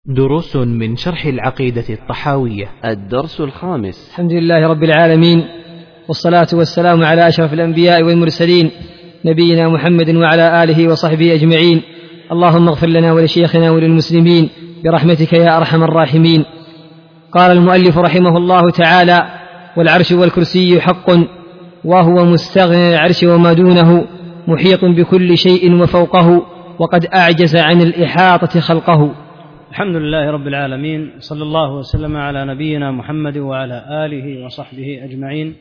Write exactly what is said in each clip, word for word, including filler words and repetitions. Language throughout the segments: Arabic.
دروس من شرح العقيدة الطحاوية. الدرس الخامس. الحمد لله رب العالمين، والصلاة والسلام على أشرف الأنبياء والمرسلين نبينا محمد وعلى آله وصحبه أجمعين. اللهم اغفر لنا ولشيخنا وللمسلمين برحمتك يا أرحم الراحمين. قال المؤلف رحمه الله تعالى: والعرش والكرسي حق، وهو مستغني عن العرش وما دونه، محيط بكل شيء وفوقه، وقد أعجز عن الإحاطة خلقه. الحمد لله رب العالمين، صلى الله وسلم على نبينا محمد وعلى آله وصحبه أجمعين.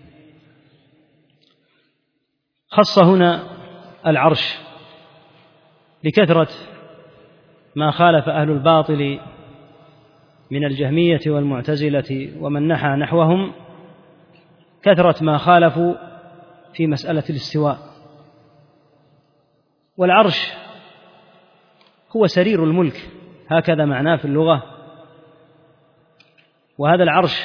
خص هنا العرش لكثرة ما خالف أهل الباطل من الجهمية والمعتزلة ومن نحى نحوهم، كثرة ما خالفوا في مسألة الاستواء. والعرش هو سرير الملك، هكذا معناه في اللغة. وهذا العرش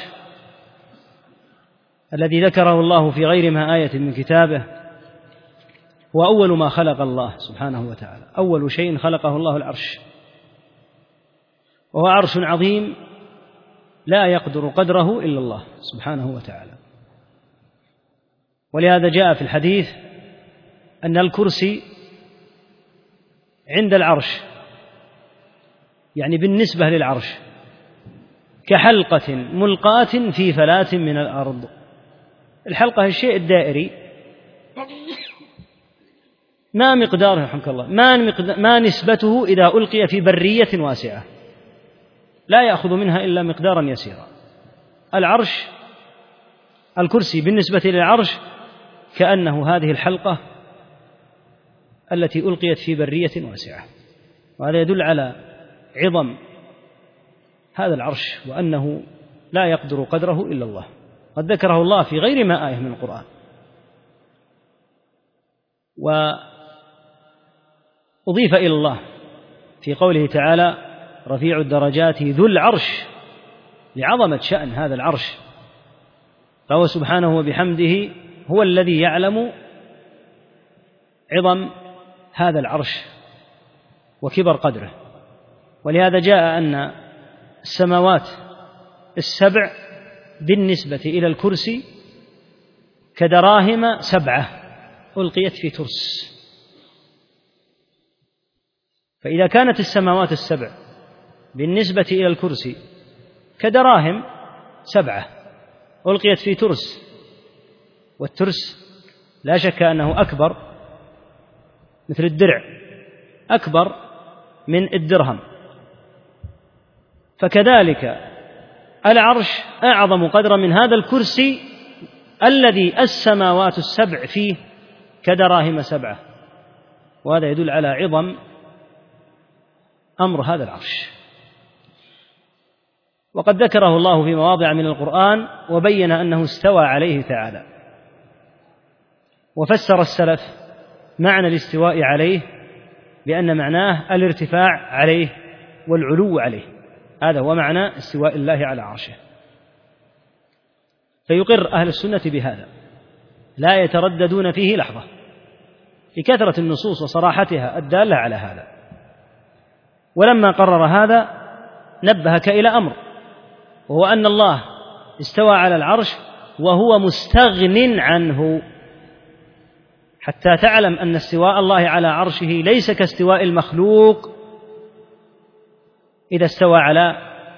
الذي ذكره الله في غير ما آية من كتابه هو أول ما خلق الله سبحانه وتعالى، أول شيء خلقه الله العرش، وهو عرش عظيم لا يقدر قدره إلا الله سبحانه وتعالى. ولهذا جاء في الحديث أن الكرسي عند العرش، يعني بالنسبة للعرش، كحلقة ملقاة في فلاة من الأرض. الحلقة الشيء الدائري، ما مقداره رحمك الله ما, ما نسبته إذا ألقي في برية واسعة، لا يأخذ منها إلا مقدارا يسيرا. العرش الكرسي بالنسبة للعرش كأنه هذه الحلقة التي ألقيت في برية واسعة. وهذا يدل على عظم هذا العرش، وأنه لا يقدر قدره إلا الله. قد ذكره الله في غير ما آية من القرآن. وأضيف إلى الله في قوله تعالى: رفيع الدرجات ذو العرش، لعظمة شأن هذا العرش، فهو سبحانه وبحمده هو الذي يعلم عظم هذا العرش وكبر قدره. ولهذا جاء أن السماوات السبع بالنسبة إلى الكرسي كدراهم سبعة ألقيت في ترس. فإذا كانت السماوات السبع بالنسبة إلى الكرسي كدراهم سبعة ألقيت في ترس، والترس لا شك أنه أكبر مثل الدرع، أكبر من الدرهم، فكذلك العرش أعظم قدرا من هذا الكرسي الذي السماوات السبع فيه كدراهم سبعة. وهذا يدل على عظم أمر هذا العرش. وقد ذكره الله في مواضع من القرآن وبين أنه استوى عليه تعالى. وفسر السلف معنى الاستواء عليه بأن معناه الارتفاع عليه والعلو عليه، هذا هو معنى استواء الله على عرشه. فيقر أهل السنة بهذا، لا يترددون فيه لحظة لكثرة النصوص وصراحتها الدالة على هذا. ولما قرر هذا نبهك إلى أمر، وهو أن الله استوى على العرش وهو مستغن عنه، حتى تعلم أن استواء الله على عرشه ليس كاستواء المخلوق إذا استوى على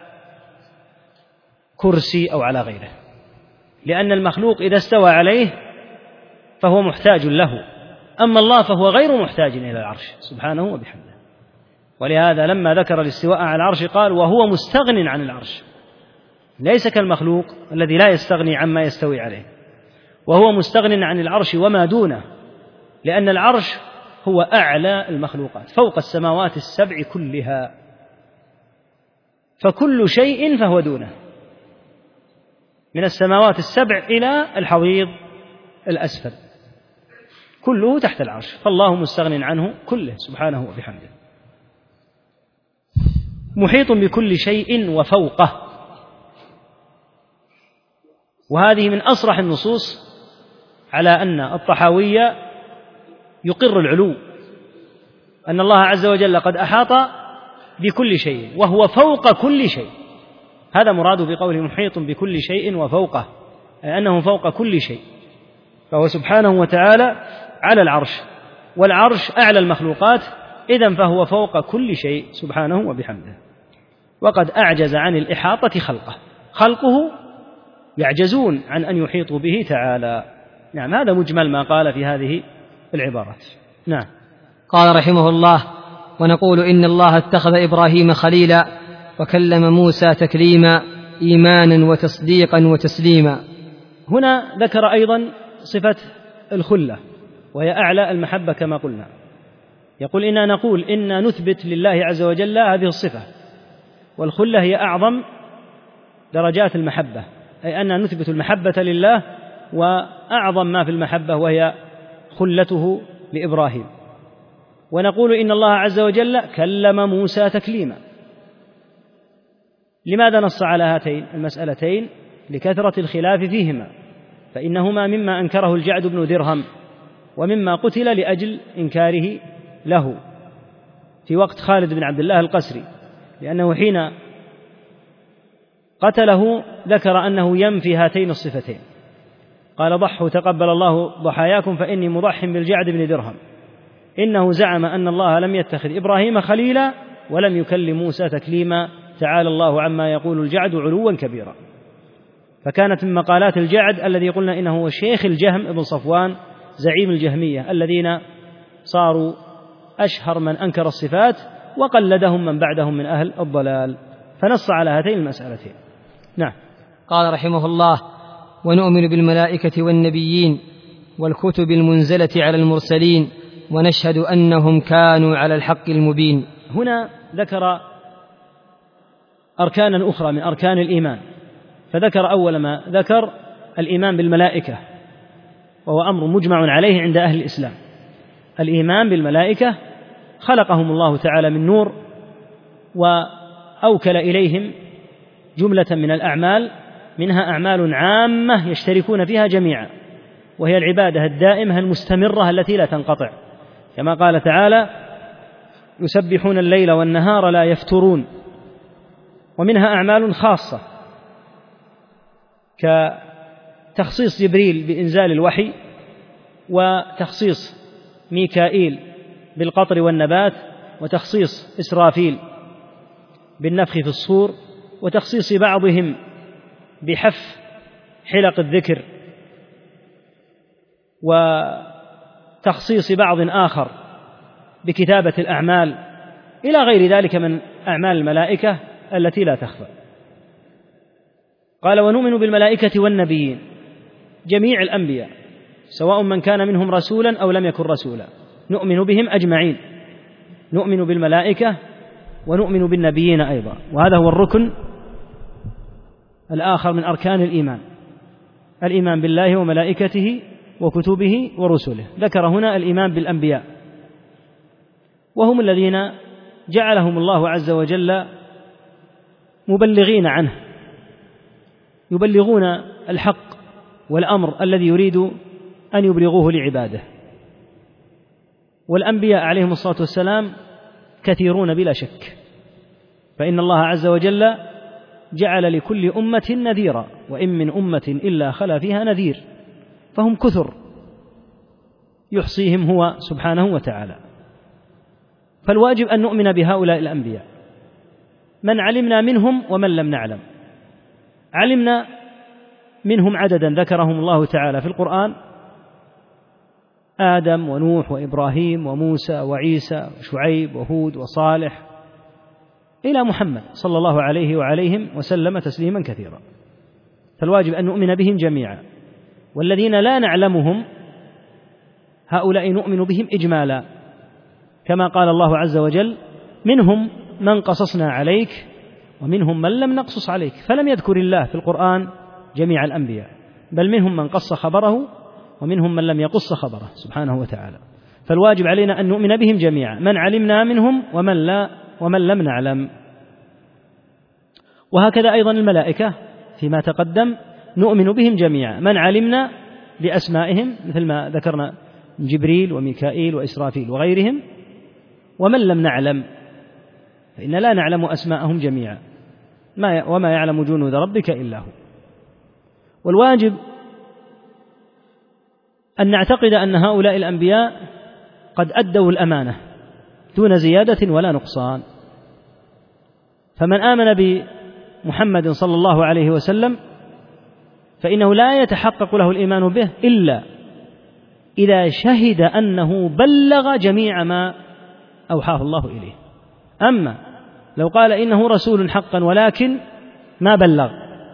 كرسي أو على غيره، لأن المخلوق إذا استوى عليه فهو محتاج له، أما الله فهو غير محتاج إلى العرش سبحانه وبحمده. ولهذا لما ذكر الاستواء على العرش قال: وهو مستغن عن العرش، ليس كالمخلوق الذي لا يستغني عما يستوي عليه، وهو مستغن عن العرش وما دونه، لأن العرش هو أعلى المخلوقات فوق السماوات السبع كلها، فكل شيء فهو دونه، من السماوات السبع إلى الحضيض الأسفل كله تحت العرش، فالله مستغن عنه كله سبحانه وبحمده، محيط بكل شيء وفوقه. وهذه من أصرح النصوص على أن الطحاوية يقر العلو، أن الله عز وجل قد أحاط بكل شيء وهو فوق كل شيء. هذا مراد بقوله محيط بكل شيء وفوقه، أي أنه فوق كل شيء، فهو سبحانه وتعالى على العرش، والعرش أعلى المخلوقات، إذن فهو فوق كل شيء سبحانه وبحمده. وقد أعجز عن الإحاطة خلقه، خلقه يعجزون عن أن يحيطوا به تعالى. نعم، هذا مجمل ما قال في هذه العبارات. نعم. قال رحمه الله: ونقول إن الله اتخذ إبراهيم خليلا وكلم موسى تكليما إيمانا وتصديقا وتسليما. هنا ذكر أيضا صفة الخلة، وهي أعلى المحبة كما قلنا. يقول إنا نقول إنا نثبت لله عز وجل هذه الصفة، والخلة هي أعظم درجات المحبة، أي أننا نثبت المحبة لله وأعظم ما في المحبة وهي خلته لإبراهيم. ونقول إن الله عز وجل كلم موسى تكليما. لماذا نص على هاتين المسألتين؟ لكثرة الخلاف فيهما، فإنهما مما أنكره الجعد بن درهم، ومما قتل لأجل إنكاره له في وقت خالد بن عبد الله القسري، لأنه حين قتله ذكر أنه ينفي هاتين الصفتين، قال: ضحوا تقبل الله ضحاياكم فإني مضح بالجعد بن درهم، إنه زعم أن الله لم يتخذ إبراهيم خليلا ولم يكلم موسى تكليما، تعالى الله عما يقول الجعد علوا كبيرا. فكانت من مقالات الجعد الذي قلنا إنه هو شيخ الجهم ابن صفوان زعيم الجهمية الذين صاروا أشهر من أنكر الصفات، وقلدهم من بعدهم من أهل الضلال، فنص على هاتين المسألتين. نعم. قال رحمه الله: ونؤمن بالملائكة والنبيين والكتب المنزلة على المرسلين ونشهد أنهم كانوا على الحق المبين. هنا ذكر أركانا أخرى من أركان الإيمان، فذكر أول ما ذكر الإيمان بالملائكة، وهو أمر مجمع عليه عند أهل الإسلام. الإيمان بالملائكة خلقهم الله تعالى من نور، وأوكل إليهم جملة من الأعمال، منها أعمال عامة يشتركون فيها جميعا، وهي العبادة الدائمة المستمرة التي لا تنقطع، كما قال تعالى: يسبحون الليل والنهار لا يفترون. ومنها أعمال خاصة كتخصيص جبريل بإنزال الوحي، وتخصيص ميكائيل بالقطر والنبات، وتخصيص إسرافيل بالنفخ في الصور، وتخصيص بعضهم بحف حلق الذكر، وتخصيص بعض آخر بكتابة الأعمال، إلى غير ذلك من أعمال الملائكة التي لا تخفى. قال: ونؤمن بالملائكة والنبيين، جميع الأنبياء سواء من كان منهم رسولا أو لم يكن رسولا، نؤمن بهم أجمعين، نؤمن بالملائكة ونؤمن بالنبيين أيضا، وهذا هو الركن الآخر من أركان الإيمان، الإيمان بالله وملائكته وكتبه ورسله. ذكر هنا الإيمان بالأنبياء، وهم الذين جعلهم الله عز وجل مبلغين عنه، يبلغون الحق والأمر الذي يريد أن يبلغوه لعباده. والأنبياء عليهم الصلاة والسلام كثيرون بلا شك، فإن الله عز وجل جعل لكل أمة نذيرا، وإن من أمة إلا خلا فيها نذير، فهم كثر يحصيهم هو سبحانه وتعالى. فالواجب أن نؤمن بهؤلاء الأنبياء، من علمنا منهم ومن لم نعلم. علمنا منهم عددا ذكرهم الله تعالى في القرآن: آدم ونوح وإبراهيم وموسى وعيسى وشعيب وهود وصالح إلى محمد صلى الله عليه وعليهم وسلم تسليما كثيرا. فالواجب أن نؤمن بهم جميعا. والذين لا نعلمهم هؤلاء نؤمن بهم إجمالا، كما قال الله عز وجل: منهم من قصصنا عليك ومنهم من لم نقصص عليك. فلم يذكر الله في القرآن جميع الأنبياء، بل منهم من قص خبره ومنهم من لم يقص خبره سبحانه وتعالى. فالواجب علينا أن نؤمن بهم جميعا، من علمنا منهم ومن لا ومن لم نعلم. وهكذا أيضا الملائكة فيما تقدم نؤمن بهم جميعا، من علمنا بأسمائهم مثل ما ذكرنا جبريل وميكائيل وإسرافيل وغيرهم، ومن لم نعلم فإن لا نعلم أسماءهم جميعا، ما وما يعلم جنود ربك إلا هو. والواجب أن نعتقد أن هؤلاء الأنبياء قد أدوا الأمانة دون زيادة ولا نقصان. فمن آمن بمحمد صلى الله عليه وسلم فإنه لا يتحقق له الإيمان به إلا إذا شهد أنه بلغ جميع ما أوحاه الله إليه. أما لو قال إنه رسول حقا ولكن ما بلغ،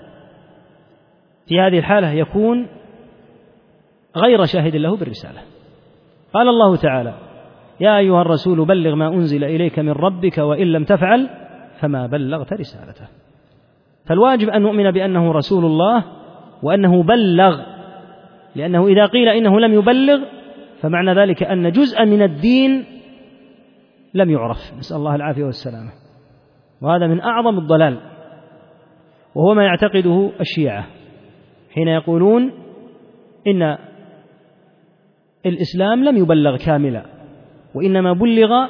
في هذه الحالة يكون غير شاهد له بالرسالة. قال الله تعالى: يا أيها الرسول بلغ ما أنزل إليك من ربك وإن لم تفعل فما بلغت رسالته. فالواجب أن نؤمن بأنه رسول الله وأنه بلغ، لأنه إذا قيل إنه لم يبلغ فمعنى ذلك أن جزءا من الدين لم يعرف، نسأل الله العافية والسلامة. وهذا من أعظم الضلال، وهو ما يعتقده الشيعة حين يقولون إن الإسلام لم يبلغ كاملا، وإنما بلغ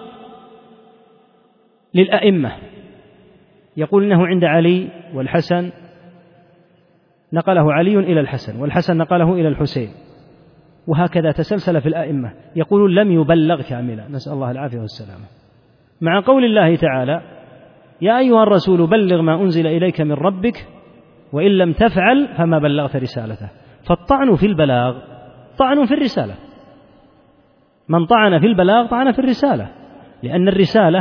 للأئمة. يقول إنه عند علي والحسن نقله علي إلى الحسن، والحسن نقله إلى الحسين، وهكذا تسلسل في الأئمة. يقولون لم يبلغ كاملا، نسأل الله العافية والسلامة. مع قول الله تعالى: يا أيها الرسول بلغ ما أنزل إليك من ربك وإن لم تفعل فما بلغت رسالته. فالطعن في البلاغ طعن في الرسالة، من طعن في البلاغ طعن في الرسالة، لأن الرسالة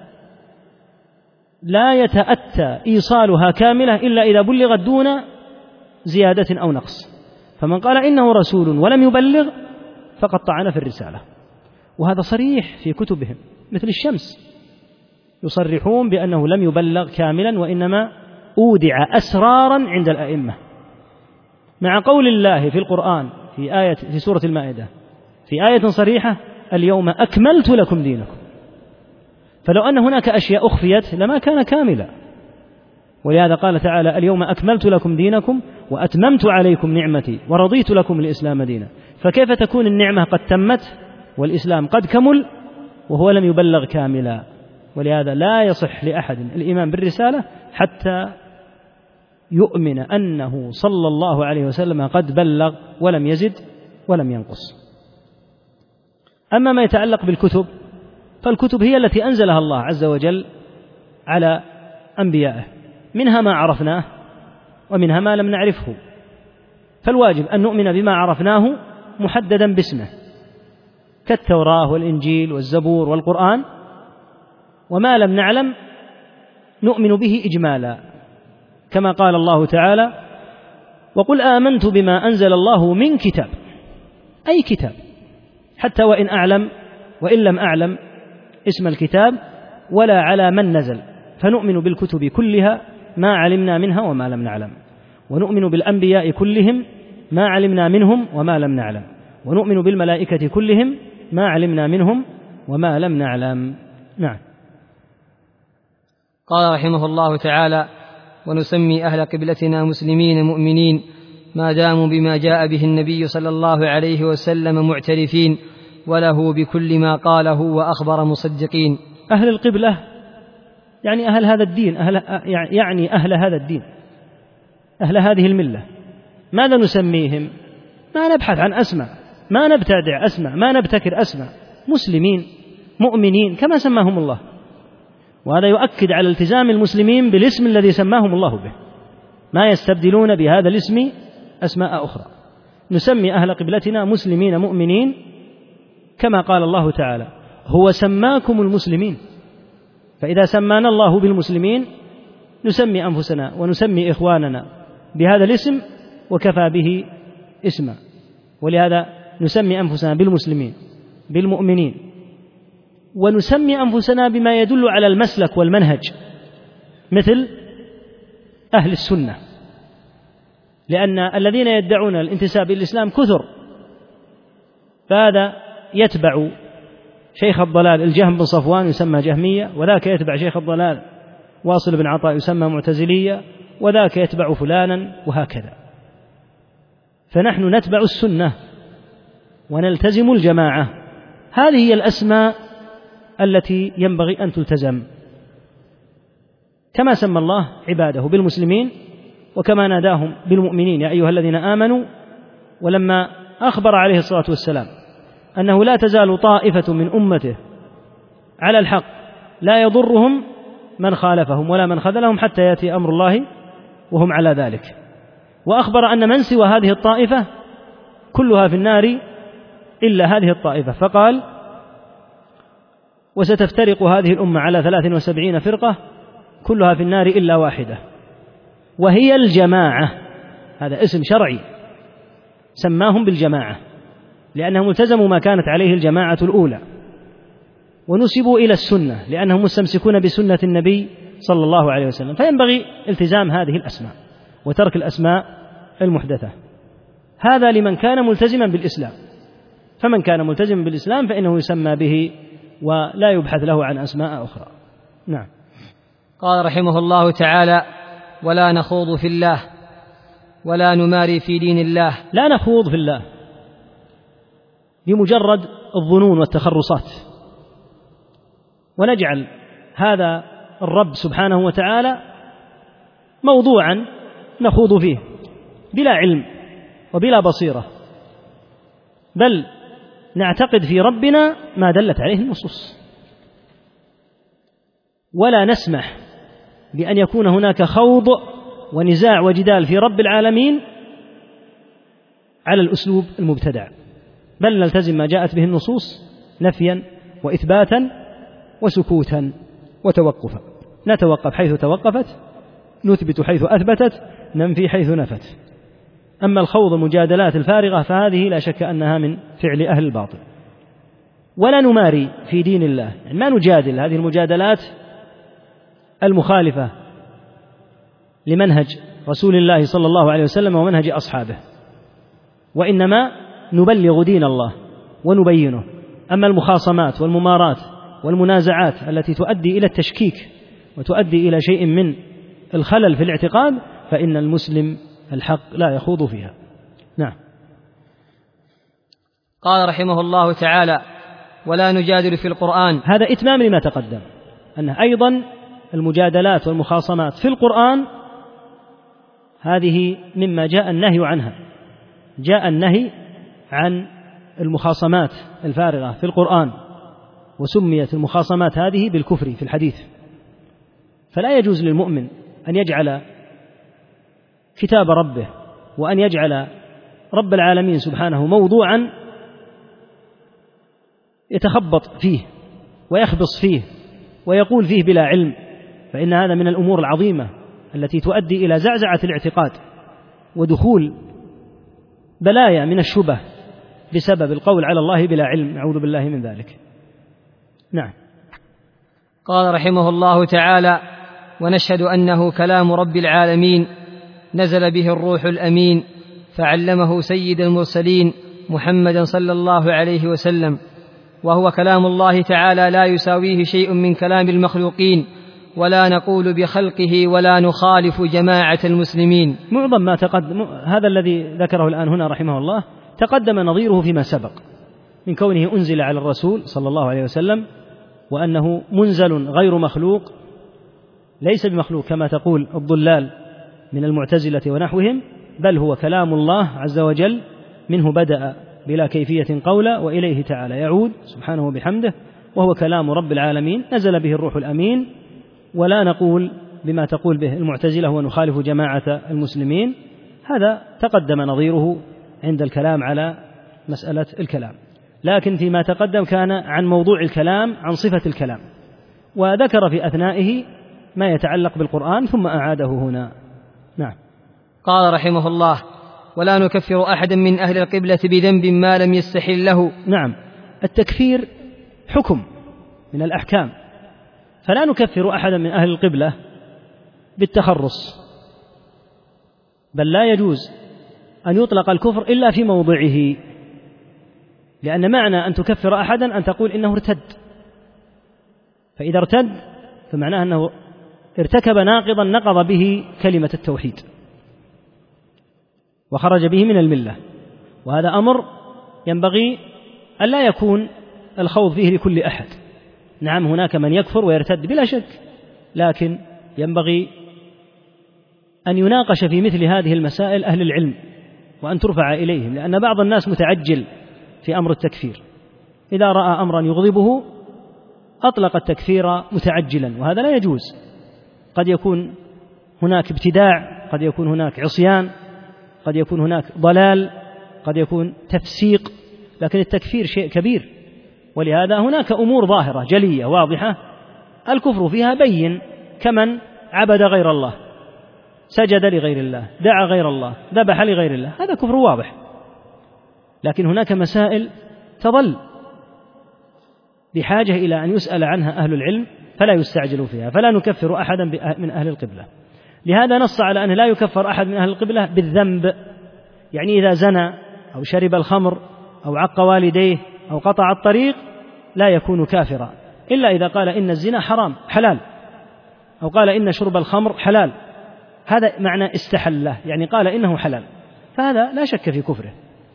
لا يتأتى إيصالها كاملة إلا إذا بلغت دون زيادة أو نقص. فمن قال إنه رسول ولم يبلغ فقد طعن في الرسالة، وهذا صريح في كتبهم، مثل الشمس يصرحون بأنه لم يبلغ كاملا وإنما أودع أسرارا عند الأئمة. مع قول الله في القرآن في آية في سورة المائدة في آية صريحة: اليوم أكملت لكم دينكم. فلو أن هناك أشياء أخفيت لما كان كاملا، ولهذا قال تعالى: اليوم أكملت لكم دينكم وأتممت عليكم نعمتي ورضيت لكم الإسلام دينا. فكيف تكون النعمة قد تمت والإسلام قد كمل وهو لم يبلغ كاملا؟ ولهذا لا يصح لأحد الإيمان بالرسالة حتى يؤمن أنه صلى الله عليه وسلم قد بلغ ولم يزد ولم ينقص. أما ما يتعلق بالكتب فالكتب هي التي أنزلها الله عز وجل على أنبيائه، منها ما عرفناه ومنها ما لم نعرفه. فالواجب أن نؤمن بما عرفناه محددا باسمه كالتوراة والإنجيل والزبور والقرآن، وما لم نعلم نؤمن به إجمالا، كما قال الله تعالى: وقل آمنت بما أنزل الله من كتاب، أي كتاب، حتى وإن أعلم وإن لم أعلم اسم الكتاب ولا على من نزل، فنؤمن بالكتب كلها ما علمنا منها وما لم نعلم، ونؤمن بالأنبياء كلهم ما علمنا منهم وما لم نعلم، ونؤمن بالملائكة كلهم ما علمنا منهم وما لم نعلم. نعم. قال رحمه الله تعالى: ونسمي أهل قبلتنا مسلمين مؤمنين ما داموا بما جاء به النبي صلى الله عليه وسلم معترفين وله بكل ما قاله وأخبر مصدقين. أهل القبلة يعني أهل هذا الدين، أهل يعني أهل هذا الدين، أهل هذه الملة. ماذا نسميهم؟ ما نبحث عن أسماء، ما نبتدع أسماء، ما نبتكر أسماء، مسلمين مؤمنين كما سماهم الله. وهذا يؤكد على التزام المسلمين بالاسم الذي سماهم الله به، ما يستبدلون بهذا الاسم أسماء أخرى. نسمي أهل قبلتنا مسلمين مؤمنين كما قال الله تعالى: هو سماكم المسلمين. فإذا سمانا الله بالمسلمين نسمي أنفسنا ونسمي إخواننا بهذا الاسم وكفى به اسما. ولهذا نسمي أنفسنا بالمسلمين بالمؤمنين، ونسمي أنفسنا بما يدل على المسلك والمنهج مثل أهل السنة، لأن الذين يدعون الانتساب إلى الإسلام كثر، فهذا يتبع شيخ الضلال الجهم بن صفوان يسمى جهمية، وذاك يتبع شيخ الضلال واصل بن عطاء يسمى معتزلية، وذاك يتبع فلانا، وهكذا. فنحن نتبع السنة ونلتزم الجماعة، هذه هي الأسماء التي ينبغي أن تلتزم. كما سمى الله عباده بالمسلمين وكما ناداهم بالمؤمنين يا أيها الذين آمنوا. ولما أخبر عليه الصلاة والسلام أنه لا تزال طائفة من أمته على الحق لا يضرهم من خالفهم ولا من خذلهم حتى يأتي أمر الله وهم على ذلك، وأخبر أن من سوى هذه الطائفة كلها في النار إلا هذه الطائفة، فقال وستفترق هذه الأمة على ثلاث وسبعين فرقة كلها في النار إلا واحدة وهي الجماعة. هذا اسم شرعي سماهم بالجماعة لأنهم التزموا ما كانت عليه الجماعة الأولى، ونسبوا إلى السنة لأنهم مستمسكون بسنة النبي صلى الله عليه وسلم. فينبغي التزام هذه الأسماء وترك الأسماء المحدثة. هذا لمن كان ملتزما بالإسلام، فمن كان ملتزما بالإسلام فإنه يسمى به ولا يبحث له عن أسماء أخرى. نعم. قال رحمه الله تعالى: ولا نخوض في الله ولا نماري في دين الله. لا نخوض في الله بمجرد الظنون والتخرصات، ونجعل هذا الرب سبحانه وتعالى موضوعا نخوض فيه بلا علم وبلا بصيرة، بل نعتقد في ربنا ما دلت عليه النصوص، ولا نسمح بأن يكون هناك خوض ونزاع وجدال في رب العالمين على الأسلوب المبتدع، بل نلتزم ما جاءت به النصوص نفيا وإثباتا وسكوتا وتوقفا. نتوقف حيث توقفت، نثبت حيث أثبتت، ننفي حيث نفت. أما الخوض المجادلات الفارغة فهذه لا شك أنها من فعل أهل الباطل. ولا نماري في دين الله، يعني ما نجادل هذه المجادلات المخالفة لمنهج رسول الله صلى الله عليه وسلم ومنهج أصحابه، وإنما نبلغ دين الله ونبينه. أما المخاصمات والممارات والمنازعات التي تؤدي إلى التشكيك وتؤدي إلى شيء من الخلل في الاعتقاد فإن المسلم الحق لا يخوض فيها. نعم. قال رحمه الله تعالى: ولا نجادل في القرآن. هذا إتمام لما تقدم، أن أيضا المجادلات والمخاصمات في القرآن هذه مما جاء النهي عنها. جاء النهي عن المخاصمات الفارغة في القرآن، وسميت المخاصمات هذه بالكفر في الحديث. فلا يجوز للمؤمن أن يجعل كتاب ربه وأن يجعل رب العالمين سبحانه موضوعا يتخبط فيه ويخبص فيه ويقول فيه بلا علم، فإن هذا من الأمور العظيمة التي تؤدي إلى زعزعة الاعتقاد ودخول بلايا من الشبه بسبب القول على الله بلا علم، نعوذ بالله من ذلك. نعم. قال رحمه الله تعالى: ونشهد أنه كلام رب العالمين نزل به الروح الأمين فعلمه سيد المرسلين محمدا صلى الله عليه وسلم، وهو كلام الله تعالى لا يساويه شيء من كلام المخلوقين، ولا نقول بخلقه ولا نخالف جماعة المسلمين. معظم ما تقدم هذا الذي ذكره الآن هنا رحمه الله تقدم نظيره فيما سبق من كونه أنزل على الرسول صلى الله عليه وسلم، وأنه منزل غير مخلوق ليس بمخلوق كما تقول الضلال من المعتزلة ونحوهم، بل هو كلام الله عز وجل، منه بدأ بلا كيفية قولا وإليه تعالى يعود سبحانه وبحمده، وهو كلام رب العالمين نزل به الروح الأمين. ولا نقول بما تقول به المعتزلة ونخالف جماعة المسلمين، هذا تقدم نظيره عند الكلام على مسألة الكلام، لكن فيما تقدم كان عن موضوع الكلام، عن صفة الكلام، وذكر في أثنائه ما يتعلق بالقرآن ثم أعاده هنا. نعم. قال رحمه الله: ولا نكفر أحدا من أهل القبلة بذنب ما لم يستحل له. نعم، التكفير حكم من الأحكام، فلا نكفر أحدا من أهل القبلة بالتخرص، بل لا يجوز أن يطلق الكفر إلا في موضعه، لأن معنى أن تكفر أحدا أن تقول إنه ارتد، فإذا ارتد فمعناه أنه ارتكب ناقضا نقض به كلمة التوحيد وخرج به من الملة، وهذا أمر ينبغي أن لا يكون الخوض فيه لكل أحد. نعم، هناك من يكفر ويرتد بلا شك، لكن ينبغي أن يناقش في مثل هذه المسائل أهل العلم وأن ترفع إليهم، لأن بعض الناس متعجل في أمر التكفير، إذا رأى أمرا يغضبه أطلق التكفير متعجلا، وهذا لا يجوز. قد يكون هناك ابتداع، قد يكون هناك عصيان، قد يكون هناك ضلال، قد يكون تفسيق، لكن التكفير شيء كبير، ولهذا هناك أمور ظاهرة جلية واضحة الكفر فيها بين، كمن عبد غير الله، سجد لغير الله، دعا غير الله، ذبح لغير الله، هذا كفر واضح. لكن هناك مسائل تظل بحاجة إلى أن يسأل عنها أهل العلم فلا يستعجل فيها، فلا نكفر أحدا من أهل القبلة. لهذا نص على أنه لا يكفر أحد من أهل القبلة بالذنب، يعني إذا زنى أو شرب الخمر أو عق والديه أو قطع الطريق لا يكون كافرا، إلا إذا قال إن الزنا حرام حلال، أو قال إن شرب الخمر حلال، هذا معنى استحله، يعني قال إنه حلال، فهذا لا شك في كفره.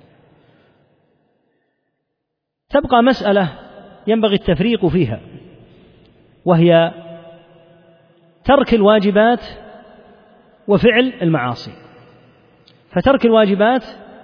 تبقى مسألة ينبغي التفريق فيها، وهي ترك الواجبات وفعل المعاصي. فترك الواجبات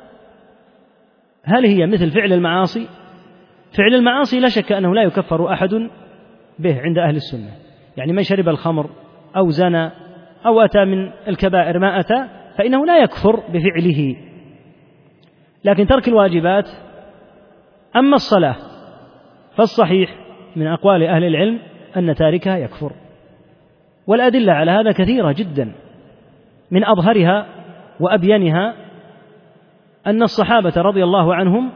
هل هي مثل فعل المعاصي؟ فعل المعاصي لا شك أنه لا يكفر أحد به عند أهل السنة، يعني من شرب الخمر أو زنى أو أتى من الكبائر ما أتى فإنه لا يكفر بفعله. لكن ترك الواجبات، أما الصلاة فالصحيح من أقوال أهل العلم أن تاركها يكفر، والأدلة على هذا كثيرة جدا، من أظهرها وأبينها أن الصحابة رضي الله عنهم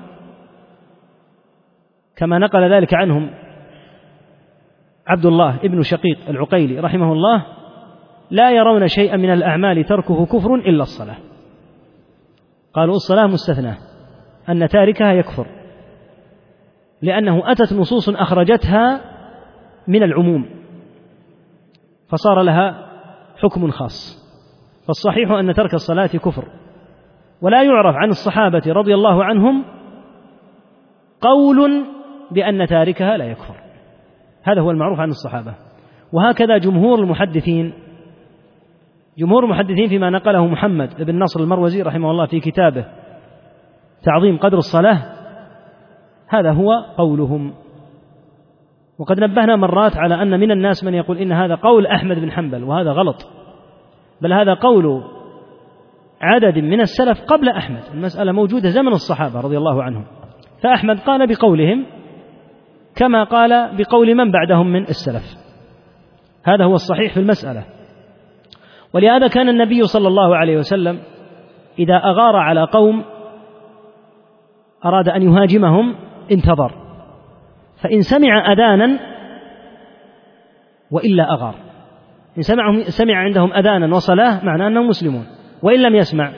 كما نقل ذلك عنهم عبد الله ابن شقيق العقيلي رحمه الله لا يرون شيئا من الأعمال تركه كفر إلا الصلاة. قالوا الصلاة مستثنى، أن تاركها يكفر، لأنه أتت نصوص أخرجتها من العموم فصار لها حكم خاص. فالصحيح أن ترك الصلاة كفر، ولا يعرف عن الصحابة رضي الله عنهم قول بأن تاركها لا يكفر، هذا هو المعروف عن الصحابة. وهكذا جمهور المحدثين جمهور المحدثين فيما نقله محمد بن نصر المروزي رحمه الله في كتابه تعظيم قدر الصلاة، هذا هو قولهم. وقد نبهنا مرات على أن من الناس من يقول إن هذا قول أحمد بن حنبل، وهذا غلط، بل هذا قول عدد من السلف قبل أحمد، المسألة موجودة زمن الصحابة رضي الله عنهم، فأحمد قال بقولهم كما قال بقول من بعدهم من السلف، هذا هو الصحيح في المسألة. ولهذا كان النبي صلى الله عليه وسلم إذا أغار على قوم أراد أن يهاجمهم انتظر، فإن سمع أذانا وإلا أغار، إن سمع, سمع عندهم أذانا وصلاة معناه أنهم مسلمون، وإن لم يسمع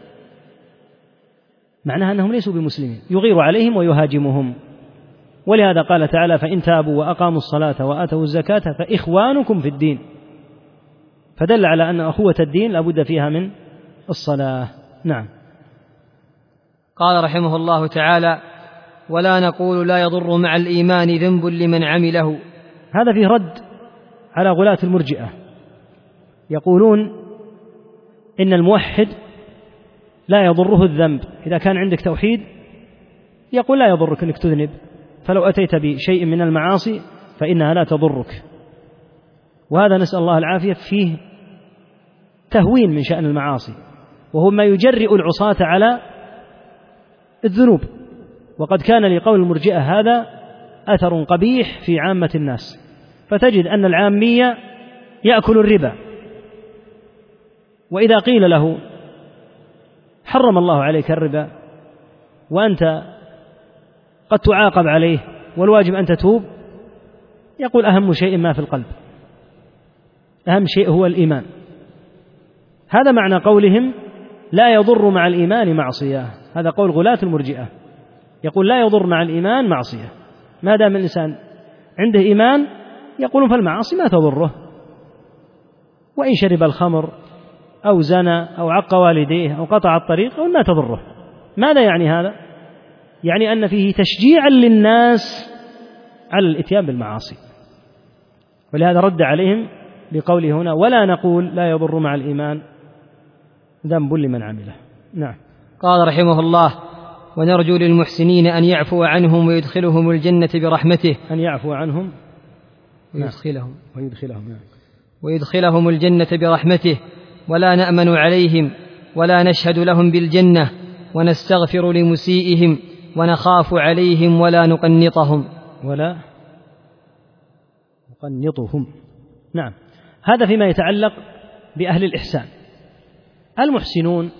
معناه أنهم ليسوا بمسلمين، يغير عليهم ويهاجمهم. ولهذا قال تعالى فإن تابوا وأقاموا الصلاة وآتوا الزكاة فإخوانكم في الدين، فدل على أن أخوة الدين لابد فيها من الصلاة. نعم. قال رحمه الله تعالى ولا نقول لا يضر مع الإيمان ذنب لمن عمله. هذا فيه رد على غلاة المرجئة، يقولون إن الموحد لا يضره الذنب، إذا كان عندك توحيد يقول لا يضرك أنك تذنب، فلو أتيت بشيء من المعاصي فإنها لا تضرك. وهذا نسأل الله العافية فيه تهوين من شأن المعاصي، وهو ما يجرئ العصاة على الذنوب. وقد كان لقول المرجئة هذا أثر قبيح في عامة الناس، فتجد أن العامية يأكل الربا، وإذا قيل له حرم الله عليك الربا وأنت قد تعاقب عليه والواجب أن تتوب، يقول أهم شيء ما في القلب، أهم شيء هو الإيمان. هذا معنى قولهم لا يضر مع الإيمان معصية، هذا قول غلاة المرجئة، يقول لا يضر مع الإيمان معصية، ما دام الإنسان عنده إيمان يقولون فالمعاصي ما تضره، وإن شرب الخمر أو زنى أو عق والديه أو قطع الطريق أو ما تضره. ماذا يعني هذا؟ يعني أن فيه تشجيعا للناس على الإتيان بالمعاصي. ولهذا رد عليهم بقوله هنا ولا نقول لا يضر مع الإيمان ذنب لمن عمله. نعم. قال رحمه الله: ونرجو للمحسنين أن يعفو عنهم ويدخلهم الجنة برحمته. أن يعفو عنهم ويدخلهم ويدخلهم نعم. ويدخلهم الجنة برحمته، ولا نأمن عليهم ولا نشهد لهم بالجنة، ونستغفر لمسيئهم ونخاف عليهم ولا نقنطهم ولا نقنطهم. نعم. هذا فيما يتعلق بأهل الإحسان. المحسنون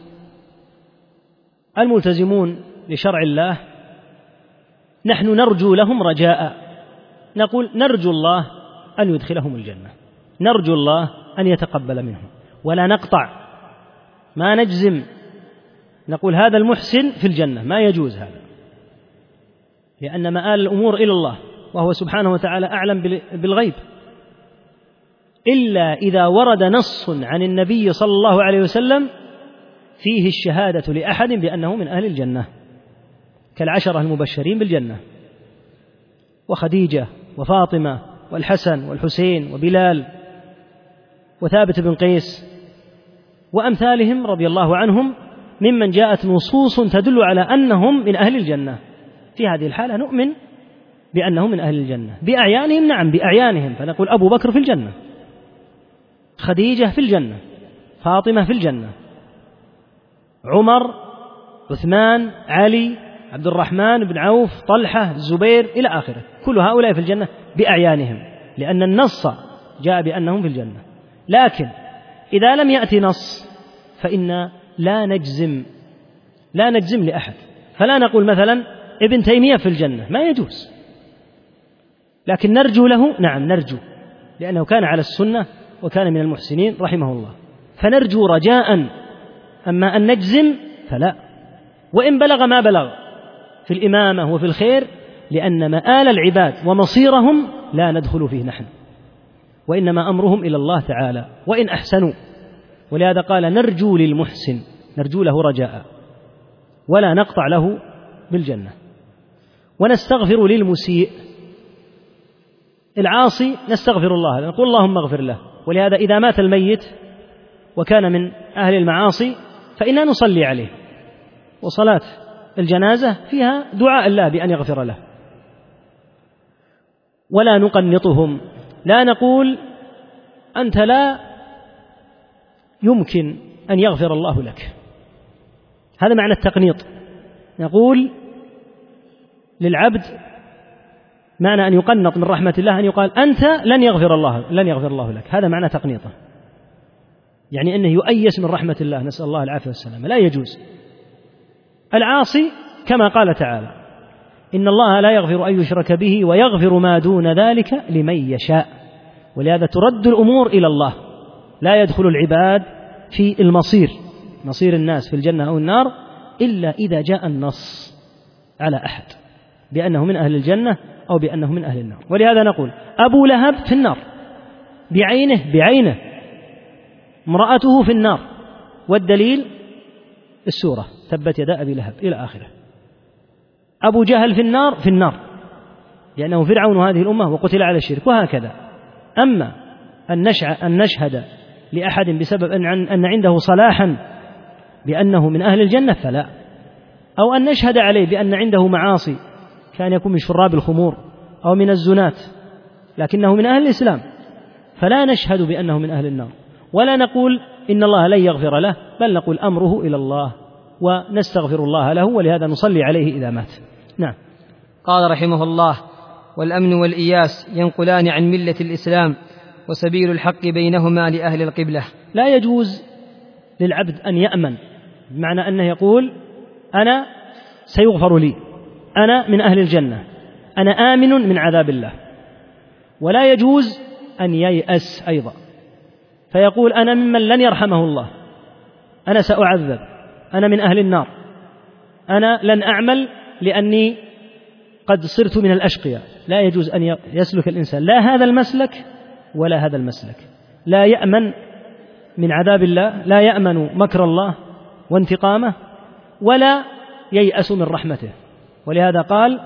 الملتزمون لشرع الله نحن نرجو لهم رجاء، نقول نرجو الله أن يدخلهم الجنة، نرجو الله أن يتقبل منهم، ولا نقطع، ما نجزم نقول هذا المحسن في الجنة، ما يجوز هذا، لأن مآل الأمور إلى الله، وهو سبحانه وتعالى أعلم بالغيب، إلا إذا ورد نص عن النبي صلى الله عليه وسلم فيه الشهادة لأحد بأنه من أهل الجنة، كالعشرة المبشرين بالجنة، وخديجة وفاطمة والحسن والحسين وبلال وثابت بن قيس وأمثالهم رضي الله عنهم، ممن جاءت نصوص تدل على أنهم من أهل الجنة. في هذه الحالة نؤمن بأنهم من أهل الجنة بأعيانهم، نعم بأعيانهم، فنقول أبو بكر في الجنة، خديجة في الجنة، فاطمة في الجنة، عمر، عثمان، علي، عبد الرحمن بن عوف، طلحة، الزبير إلى آخره، كل هؤلاء في الجنة بأعيانهم، لأن النص جاء بأنهم في الجنة. لكن إذا لم يأتي نص فإن لا نجزم لا نجزم لأحد، فلا نقول مثلا ابن تيمية في الجنة، ما يجوز، لكن نرجو له، نعم نرجو، لأنه كان على السنة وكان من المحسنين رحمه الله، فنرجو رجاء، أما أن نجزم فلا، وإن بلغ ما بلغ في الإمامة وفي الخير، لأن مآل العباد ومصيرهم لا ندخل فيه نحن، وإنما أمرهم إلى الله تعالى وإن أحسنوا. ولهذا قال نرجو للمحسن، نرجو له رجاء ولا نقطع له بالجنة. ونستغفر للمسيء، العاصي نستغفر الله، نقول اللهم اغفر له. ولهذا إذا مات الميت وكان من أهل المعاصي فإنا نصلي عليه، وصلاة الجنازة فيها دعاء الله بأن يغفر له. ولا نقنطهم، لا نقول أنت لا يمكن أن يغفر الله لك، هذا معنى التقنيط. نقول للعبد معنى أن يقنط من رحمة الله أن يقال أنت لن يغفر الله لن يغفر الله لك، هذا معنى تقنيطه، يعني أنه يؤيس من رحمة الله، نسأل الله العافية والسلامة، لا يجوز. العاصي كما قال تعالى إن الله لا يغفر أن يشرك به ويغفر ما دون ذلك لمن يشاء، ولهذا ترد الأمور إلى الله، لا يدخل العباد في المصير، مصير الناس في الجنة أو النار، إلا إذا جاء النص على أحد بأنه من أهل الجنة أو بأنه من أهل النار. ولهذا نقول أبو لهب في النار بعينه بعينه، امرأته في النار، والدليل السورة تبت يدا أبي لهب إلى آخره. أبو جهل في النار في النار لأنه فرعون هذه الأمة وقتل على الشرك، وهكذا. أما أن نشهد لأحد بسبب أن عنده صلاحا بأنه من أهل الجنة فلا، أو أن نشهد عليه بأن عنده معاصي، كان يكون من شراب الخمور أو من الزنات لكنه من أهل الإسلام، فلا نشهد بأنه من أهل النار، ولا نقول إن الله لن يغفر له، بل نقول أمره إلى الله ونستغفر الله له، ولهذا نصلي عليه إذا مات. نعم. قال رحمه الله: والأمن والإياس ينقلان عن ملة الإسلام، وسبيل الحق بينهما لأهل القبلة. لا يجوز للعبد أن يأمن، بمعنى أنه يقول أنا سيغفر لي، أنا من أهل الجنة، أنا آمن من عذاب الله، ولا يجوز أن ييأس أيضا فيقول أنا ممن لن يرحمه الله، أنا سأعذب، أنا من أهل النار، أنا لن أعمل لأني قد صرت من الأشقياء. لا يجوز أن يسلك الإنسان لا هذا المسلك ولا هذا المسلك، لا يأمن من عذاب الله، لا يأمن مكر الله وانتقامه، ولا ييأس من رحمته. ولهذا قال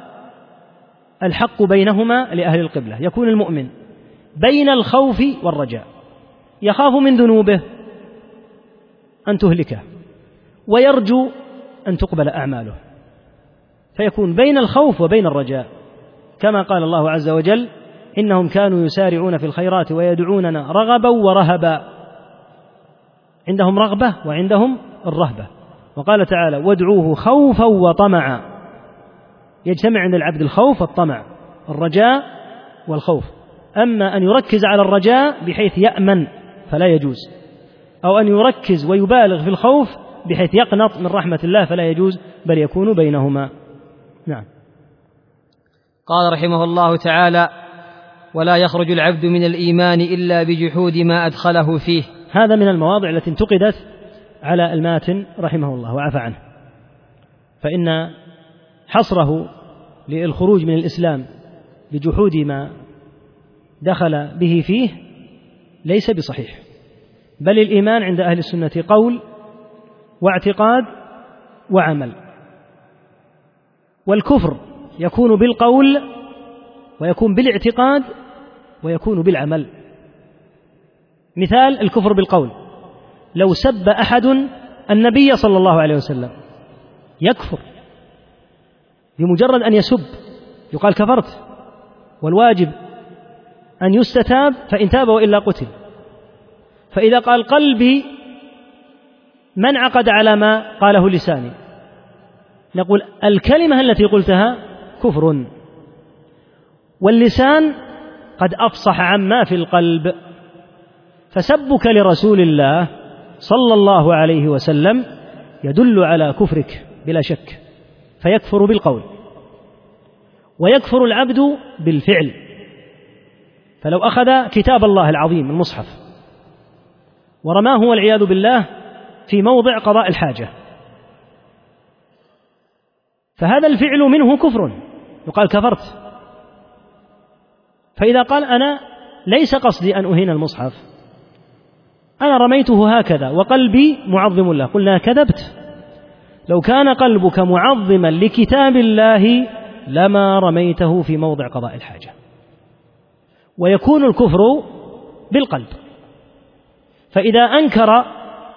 الحق بينهما لأهل القبلة، يكون المؤمن بين الخوف والرجاء، يخاف من ذنوبه أن تهلكه ويرجو أن تقبل أعماله، فيكون بين الخوف وبين الرجاء، كما قال الله عز وجل: إنهم كانوا يسارعون في الخيرات ويدعوننا رغبا ورهبا. عندهم رغبة وعندهم الرهبة. وقال تعالى: وادعوه خوفا وطمعا. يجتمع عند العبد الخوف والطمع، الرجاء والخوف. أما أن يركز على الرجاء بحيث يأمن فلا يجوز، أو أن يركز ويبالغ في الخوف بحيث يقنط من رحمة الله فلا يجوز، بل يكون بينهما. نعم. قال رحمه الله تعالى: ولا يخرج العبد من الإيمان إلا بجحود ما أدخله فيه. هذا من المواضع التي انتقدت على الماتن رحمه الله وعفى عنه، فإن حصره للخروج من الإسلام بجحود ما دخل به فيه ليس بصحيح، بل الإيمان عند أهل السنة قول واعتقاد وعمل، والكفر يكون بالقول ويكون بالاعتقاد ويكون بالعمل. مثال الكفر بالقول: لو سب أحد النبي صلى الله عليه وسلم يكفر بمجرد أن يسب، يقال كفرت، والواجب أن يستتاب، فإن تاب وإلا قتل. فإذا قال قلبي ما انعقد على ما قاله لساني، نقول الكلمة التي قلتها كفر، واللسان قد أفصح عما في القلب. فسبك لرسول الله صلى الله عليه وسلم يدل على كفرك بلا شك، فيكفر بالقول، ويكفر العبد بالفعل. فلو أخذ كتاب الله العظيم المصحف ورماه والعياذ بالله في موضع قضاء الحاجة، فهذا الفعل منه كفر، يقال كفرت. فإذا قال أنا ليس قصدي أن أهين المصحف، أنا رميته هكذا وقلبي معظم له، قلنا كذبت. لو كان قلبك معظما لكتاب الله لما رميته في موضع قضاء الحاجة. ويكون الكفر بالقلب، فإذا أنكر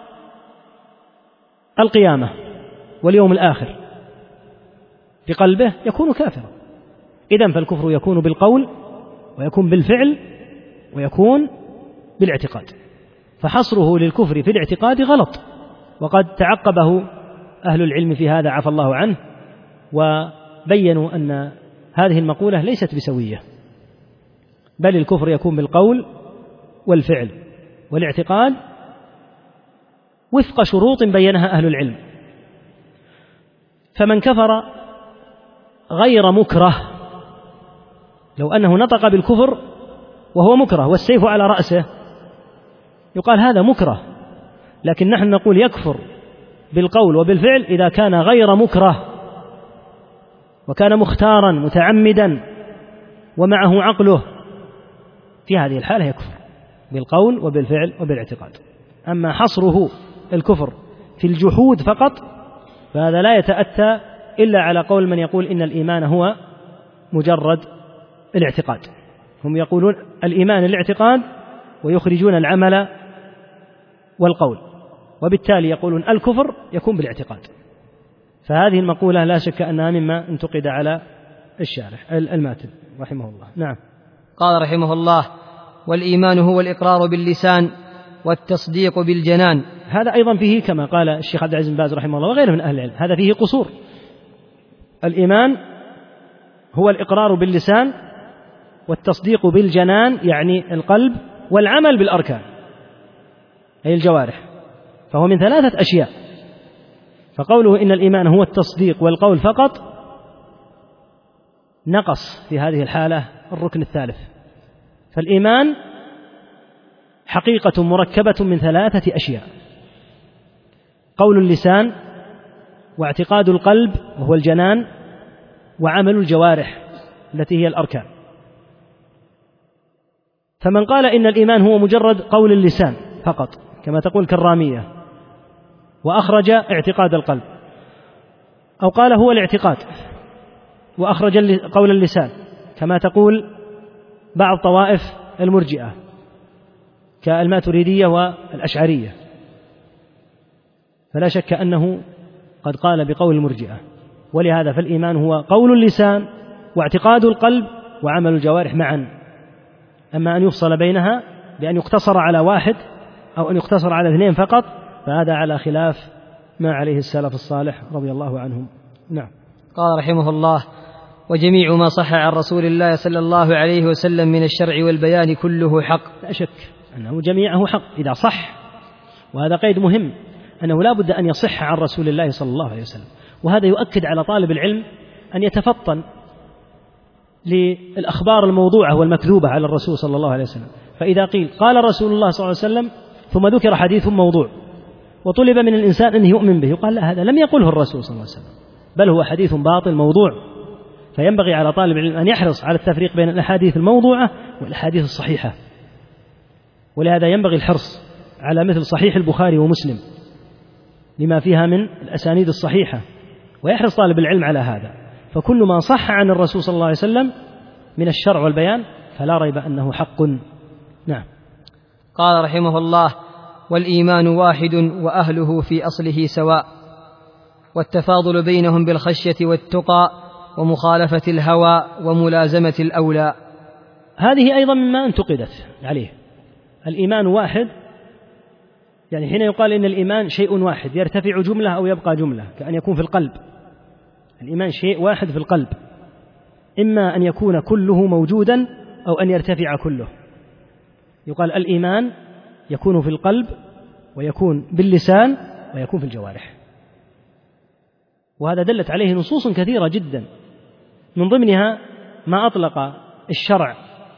القيامة واليوم الآخر بقلبه يكون كافرا. إذن فالكفر يكون بالقول ويكون بالفعل ويكون بالاعتقاد، فحصره للكفر في الاعتقاد غلط، وقد تعقبه أهل العلم في هذا عفى الله عنه، وبينوا أن هذه المقولة ليست بسوية، بل الكفر يكون بالقول والفعل والاعتقاد وفق شروط بينها أهل العلم. فمن كفر غير مكره، لو أنه نطق بالكفر وهو مكره والسيف على رأسه، يقال هذا مكره، لكن نحن نقول يكفر بالقول وبالفعل إذا كان غير مكره وكان مختارا متعمدا ومعه عقله، في هذه الحالة يكفر بالقول وبالفعل وبالاعتقاد. أما حصره الكفر في الجحود فقط فهذا لا يتأتى إلا على قول من يقول إن الإيمان هو مجرد الاعتقاد. هم يقولون الإيمان الاعتقاد ويخرجون العمل والقول، وبالتالي يقولون الكفر يكون بالاعتقاد. فهذه المقولة لا شك أنها مما انتقد على الشارح الماتن رحمه الله. نعم. قال رحمه الله: والإيمان هو الإقرار باللسان والتصديق بالجنان. هذا أيضا فيه كما قال الشيخ عبد العزيز بن باز رحمه الله وغيره من أهل العلم، هذا فيه قصور. الإيمان هو الإقرار باللسان والتصديق بالجنان، يعني القلب، والعمل بالأركان أي الجوارح، فهو من ثلاثة أشياء. فقوله إن الإيمان هو التصديق والقول فقط نقص في هذه الحالة الركن الثالث. فالإيمان حقيقة مركبة من ثلاثة أشياء: قول اللسان، واعتقاد القلب وهو الجنان، وعمل الجوارح التي هي الأركان. فمن قال إن الإيمان هو مجرد قول اللسان فقط كما تقول كرامية وأخرج اعتقاد القلب، أو قال هو الاعتقاد وأخرج قول اللسان كما تقول بعض طوائف المرجئة، كالماتريدية والأشعرية، فلا شك أنه قد قال بقول المرجئة. ولهذا فالإيمان هو قول اللسان واعتقاد القلب وعمل الجوارح معا. أما أن يفصل بينها بأن يقتصر على واحد أو أن يقتصر على اثنين فقط فهذا على خلاف ما عليه السلف الصالح رضي الله عنهم. نعم. قال رحمه الله: وجميع ما صح عن رسول الله صلى الله عليه وسلم من الشرع والبيان كله حق. لا شك أنه جميعه حق إذا صح، وهذا قيد مهم أنه لا بد أن يصح عن رسول الله صلى الله عليه وسلم. وهذا يؤكد على طالب العلم أن يتفطن للأخبار الموضوعة والمكذوبة على الرسول صلى الله عليه وسلم. فإذا قيل قال رسول الله صلى الله عليه وسلم ثم ذكر حديث موضوع وطلب من الإنسان أن يؤمن به، يقال لا، هذا لم يقله الرسول صلى الله عليه وسلم بل هو حديث باطل موضوع. فينبغي على طالب العلم أن يحرص على التفريق بين الأحاديث الموضوعة والأحاديث الصحيحة. ولهذا ينبغي الحرص على مثل صحيح البخاري ومسلم لما فيها من الأسانيد الصحيحة، ويحرص طالب العلم على هذا. فكل ما صح عن الرسول صلى الله عليه وسلم من الشرع والبيان فلا ريب أنه حق. نعم. قال رحمه الله: والإيمان واحد وأهله في أصله سواء، والتفاضل بينهم بالخشية والتقى ومخالفة الهوى وملازمة الأولى. هذه أيضا مما انتقدت عليه. الإيمان واحد، يعني حين يقال إن الإيمان شيء واحد يرتفع جملة أو يبقى جملة، كأن يكون في القلب. الإيمان شيء واحد في القلب، إما أن يكون كله موجودا أو أن يرتفع كله. يقال الإيمان يكون في القلب ويكون باللسان ويكون في الجوارح، وهذا دلت عليه نصوص كثيرة جدا، من ضمنها ما أطلق الشرع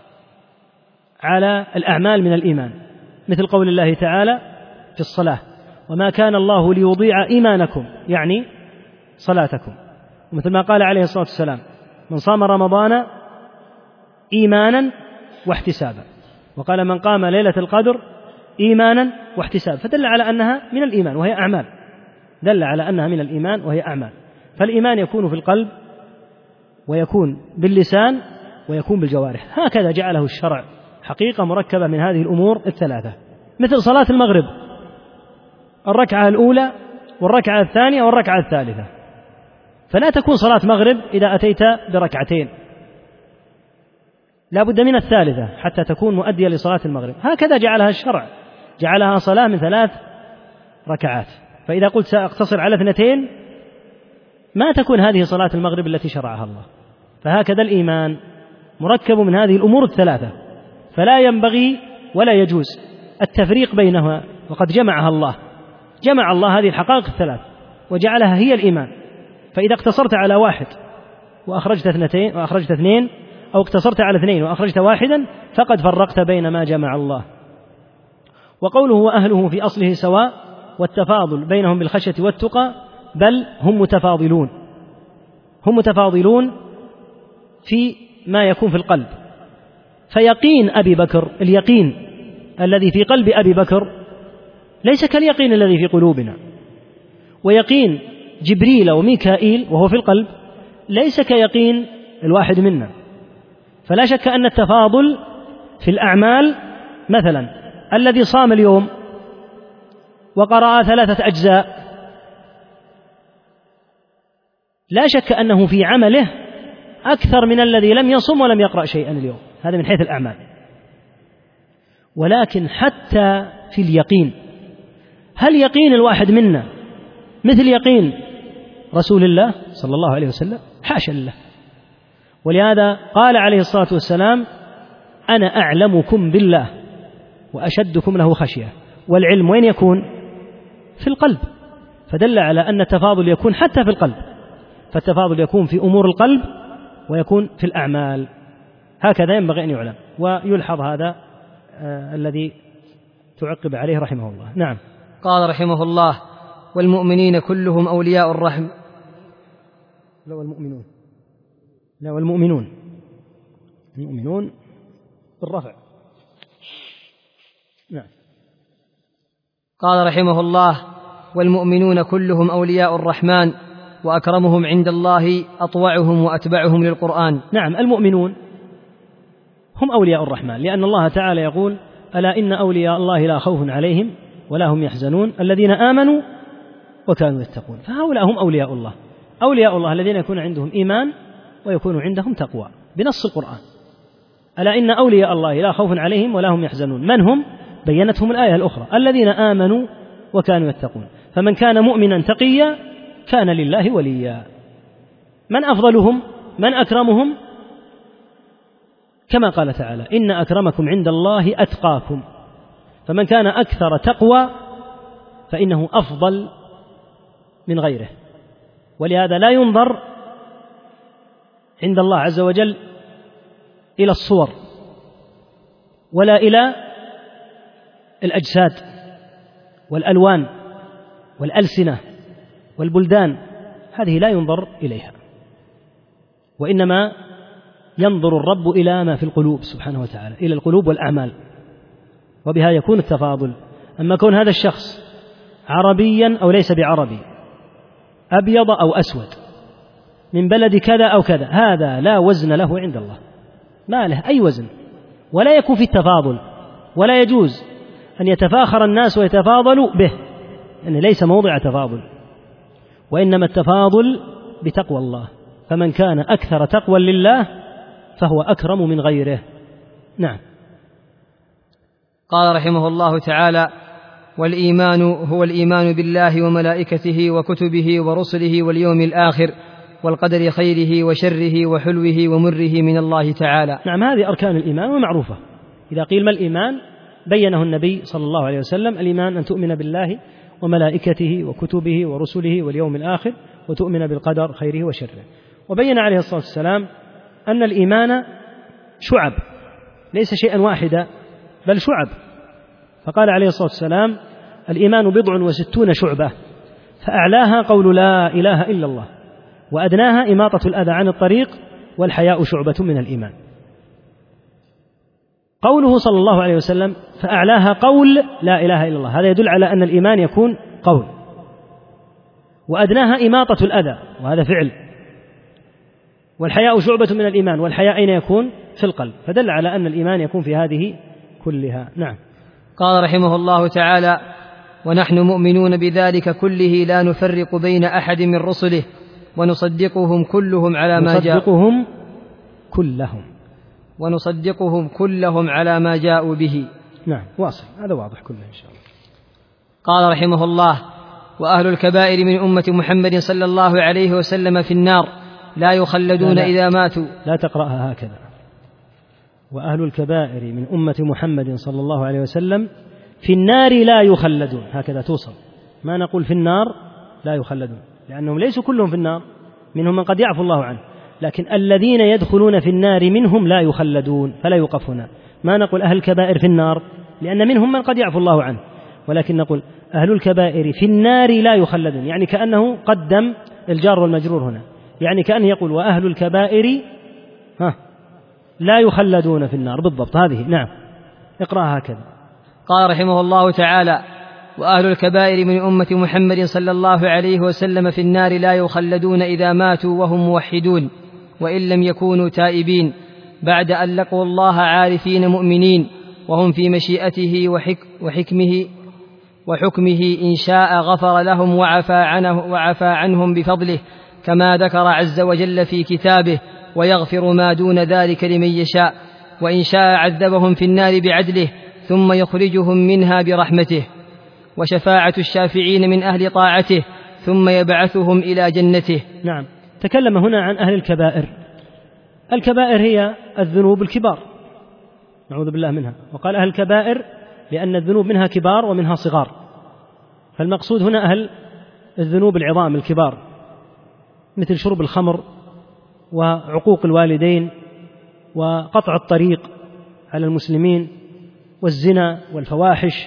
على الأعمال من الإيمان، مثل قول الله تعالى في الصلاة: وما كان الله ليضيع إيمانكم، يعني صلاتكم. ومثل ما قال عليه الصلاة والسلام: من صام رمضان إيمانا واحتسابا، وقال: من قام ليلة القدر إيمانا واحتسابا. فدل على أنها من الإيمان وهي أعمال، دل على أنها من الإيمان وهي أعمال. فالإيمان يكون في القلب ويكون باللسان ويكون بالجوارح، هكذا جعله الشرع حقيقة مركبة من هذه الأمور الثلاثة. مثل صلاة المغرب، الركعة الأولى والركعة الثانية والركعة الثالثة، فلا تكون صلاة مغرب إذا أتيت بركعتين، لا بد من الثالثة حتى تكون مؤدية لصلاة المغرب. هكذا جعلها الشرع، جعلها صلاة من ثلاث ركعات. فإذا قلت سأقتصر على اثنتين ما تكون هذه صلاة المغرب التي شرعها الله. فهكذا الإيمان مركب من هذه الأمور الثلاثة، فلا ينبغي ولا يجوز التفريق بينها، وقد جمعها الله، جمع الله هذه الحقائق الثلاث وجعلها هي الإيمان. فإذا اقتصرت على واحد وأخرجت اثنتين وأخرجت اثنين، أو اقتصرت على اثنين وأخرجت واحدا، فقد فرقت بين ما جمع الله. وقوله وأهله في أصله سواء، والتفاضل بينهم بالخشية والتقى، بل هم متفاضلون، هم متفاضلون في ما يكون في القلب. فيقين أبي بكر، اليقين الذي في قلب أبي بكر ليس كاليقين الذي في قلوبنا، ويقين جبريل وميكائيل وهو في القلب ليس كيقين الواحد منا. فلا شك أن التفاضل في الأعمال، مثلا الذي صام اليوم وقرأ ثلاثة أجزاء، لا شك أنه في عمله أكثر من الذي لم يصم ولم يقرأ شيئا اليوم، هذا من حيث الأعمال. ولكن حتى في اليقين، هل يقين الواحد منا مثل يقين رسول الله صلى الله عليه وسلم؟ حاشا لله. ولهذا قال عليه الصلاة والسلام: أنا أعلمكم بالله وأشدكم له خشية. والعلم وين يكون؟ في القلب. فدل على أن التفاضل يكون حتى في القلب، فالتفاضل يكون في أمور القلب ويكون في الأعمال، هكذا ينبغي أن يعلم ويلحظ هذا آه الذي تعقب عليه رحمه الله. نعم. قال رحمه الله: والمؤمنين كلهم أولياء الرحم. لا والمؤمنون، لا والمؤمنون، المؤمنون بالرفع. نعم. قال رحمه الله: والمؤمنون كلهم أولياء الرحمن، وأكرمهم عند الله أطوعهم وأتبعهم للقرآن. نعم، المؤمنون هم أولياء الرحمن، لأن الله تعالى يقول: ألا إن أولياء الله لا خوف عليهم ولا هم يحزنون الذين آمنوا وكانوا يتقون. فهؤلاء هم أولياء الله، أولياء الله الذين يكون عندهم إيمان ويكون عندهم تقوى بنص القرآن. ألا إن أولياء الله لا خوف عليهم ولا هم يحزنون. من هم؟ بينتهم الآية الأخرى الذين آمنوا وكانوا يتقون. فمن كان مؤمنا تقيا كان لله وليا. من أفضلهم؟ من أكرمهم؟ كما قال تعالى إن أكرمكم عند الله أتقاكم. فمن كان أكثر تقوى فإنه أفضل من غيره. ولهذا لا ينظر عند الله عز وجل إلى الصور ولا إلى الأجساد والألوان والألسنة والبلدان، هذه لا ينظر إليها، وإنما ينظر الرب إلى ما في القلوب سبحانه وتعالى، إلى القلوب والأعمال، وبها يكون التفاضل. أما كون هذا الشخص عربيا أو ليس بعربي، أبيض أو أسود، من بلد كذا أو كذا، هذا لا وزن له عند الله، ما له أي وزن، ولا يكون في التفاضل، ولا يجوز أن يتفاخر الناس ويتفاضلوا به، يعني ليس موضع تفاضل، وإنما التفاضل بتقوى الله. فمن كان أكثر تقوى لله فهو أكرم من غيره. نعم. قال رحمه الله تعالى: والإيمان هو الإيمان بالله وملائكته وكتبه ورسله واليوم الآخر والقدر خيره وشره وحلوه ومره من الله تعالى. نعم، هذه أركان الإيمان ومعروفة. إذا قيل ما الإيمان بينه النبي صلى الله عليه وسلم: الإيمان أن تؤمن بالله وملائكته وكتبه ورسله واليوم الآخر وتؤمن بالقدر خيره وشره. وبين عليه الصلاة والسلام أن الإيمان شعب، ليس شيئا واحدا بل شعب. فقال عليه الصلاة والسلام: الإيمان بضع وستون شعبة، فأعلاها قول لا إله إلا الله، وأدناها إماطة الأذى عن الطريق، والحياء شعبة من الإيمان. قوله صلى الله عليه وسلم فأعلاها قول لا إله إلا الله، هذا يدل على أن الإيمان يكون قول. وأدناها إماطة الأذى، وهذا فعل. والحياء شعبة من الإيمان، والحياء أين يكون؟ في القلب، فدل على أن الإيمان يكون في هذه كلها. نعم. قال رحمه الله تعالى: ونحن مؤمنون بذلك كله لا نفرق بين أحد من رسله ونصدقهم كلهم على ما جاءوا نصدقهم كلهم ونصدقهم كلهم على ما جاءوا به. نعم، واصل، هذا واضح كله إن شاء الله. قال رحمه الله: وأهل الكبائر من أمة محمد صلى الله عليه وسلم في النار لا يخلدون لا لا. إذا ماتوا. لا تقرأها هكذا. وأهل الكبائر من أمة محمد صلى الله عليه وسلم في النار لا يخلدون، هكذا توصل. ما نقول في النار لا يخلدون، لأنهم ليسوا كلهم في النار، منهم من قد يعفو الله عنه، لكن الذين يدخلون في النار منهم لا يخلدون، فلا يوقف هنا. ما نقول أهل الكبائر في النار، لأن منهم من قد يعفو الله عنه، ولكن نقول أهل الكبائر في النار لا يخلدون، يعني كأنه قدم الجار والمجرور هنا، يعني كأنه يقول وأهل الكبائر ها لا يخلدون في النار، بالضبط هذه. نعم، اقرأها هكذا. قال رحمه الله تعالى: وأهل الكبائر من أمة محمد صلى الله عليه وسلم في النار لا يخلدون إذا ماتوا وهم موحدون، وإن لم يكونوا تائبين، بعد أن لقوا الله عارفين مؤمنين، وهم في مشيئته وحك وحكمه وحكمه إن شاء غفر لهم وعفى عنه وعفى عنهم بفضله، كما ذكر عز وجل في كتابه: ويغفر ما دون ذلك لمن يشاء، وإن شاء عذبهم في النار بعدله ثم يخرجهم منها برحمته. وشفاعة الشافعين من أهل طاعته ثم يبعثهم إلى جنته. نعم. تكلم هنا عن أهل الكبائر. الكبائر هي الذنوب الكبار، نعوذ بالله منها، وقال أهل الكبائر لأن الذنوب منها كبار ومنها صغار، فالمقصود هنا أهل الذنوب العظام الكبار، مثل شرب الخمر وعقوق الوالدين وقطع الطريق على المسلمين والزنا والفواحش،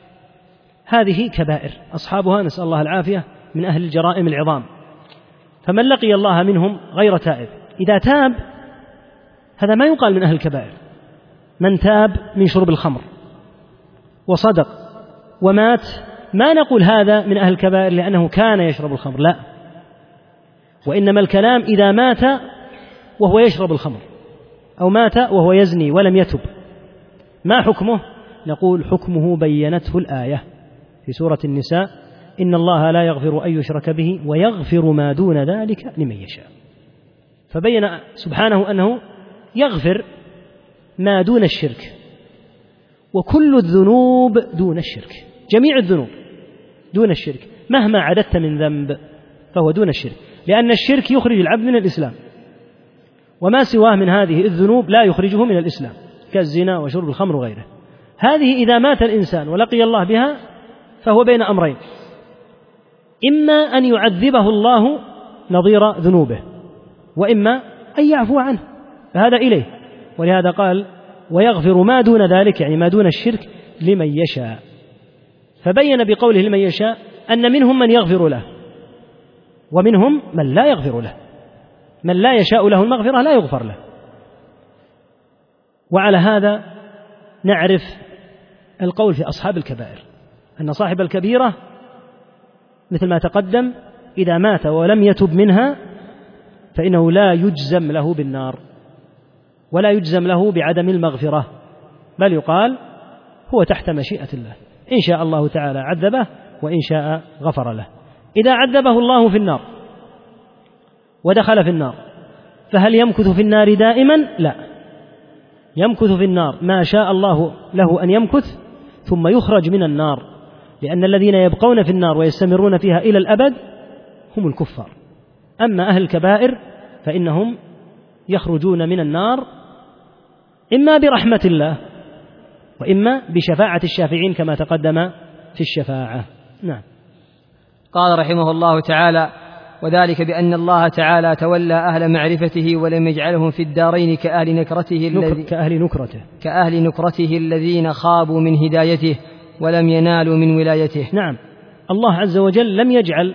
هذه كبائر أصحابها نسأل الله العافية من أهل الجرائم العظام. فمن لقي الله منهم غير تائب، إذا تاب هذا ما يقال من أهل الكبائر. من تاب من شرب الخمر وصدق ومات، ما نقول هذا من أهل الكبائر لأنه كان يشرب الخمر، لا، وإنما الكلام إذا مات وهو يشرب الخمر، أو مات وهو يزني ولم يتب، ما حكمه؟ نقول حكمه بينته الآية في سورة النساء: إن الله لا يغفر أن يشرك به ويغفر ما دون ذلك لمن يشاء. فبين سبحانه أنه يغفر ما دون الشرك، وكل الذنوب دون الشرك، جميع الذنوب دون الشرك، مهما عددت من ذنب فهو دون الشرك، لأن الشرك يخرج العبد من الإسلام، وما سواه من هذه الذنوب لا يخرجه من الإسلام، كالزنا وشرب الخمر وغيره. هذه إذا مات الإنسان ولقي الله بها فهو بين أمرين: إما أن يعذبه الله نظير ذنوبه، وإما أن يعفو عنه، فهذا إليه. ولهذا قال: ويغفر ما دون ذلك، يعني ما دون الشرك، لمن يشاء. فبين بقوله لمن يشاء أن منهم من يغفر له ومنهم من لا يغفر له، من لا يشاء له المغفرة لا يغفر له. وعلى هذا نعرف القول في أصحاب الكبائر، أن صاحب الكبيرة مثل ما تقدم إذا مات ولم يتب منها فإنه لا يجزم له بالنار ولا يجزم له بعدم المغفرة، بل يقال هو تحت مشيئة الله، إن شاء الله تعالى عذبه وإن شاء غفر له. إذا عذبه الله في النار ودخل في النار فهل يمكث في النار دائما؟ لا، يمكث في النار ما شاء الله له أن يمكث ثم يخرج من النار، لأن الذين يبقون في النار ويستمرون فيها إلى الأبد هم الكفار. أما أهل الكبائر فإنهم يخرجون من النار إما برحمة الله وإما بشفاعة الشافعين كما تقدم في الشفاعة. نعم. قال رحمه الله تعالى: وذلك بأن الله تعالى تولى أهل معرفته ولم يجعلهم في الدارين كأهل نكرته الذي كأهل نكرته كأهل نكرته الذين خابوا من هدايته ولم ينالوا من ولايته. نعم، الله عز وجل لم يجعل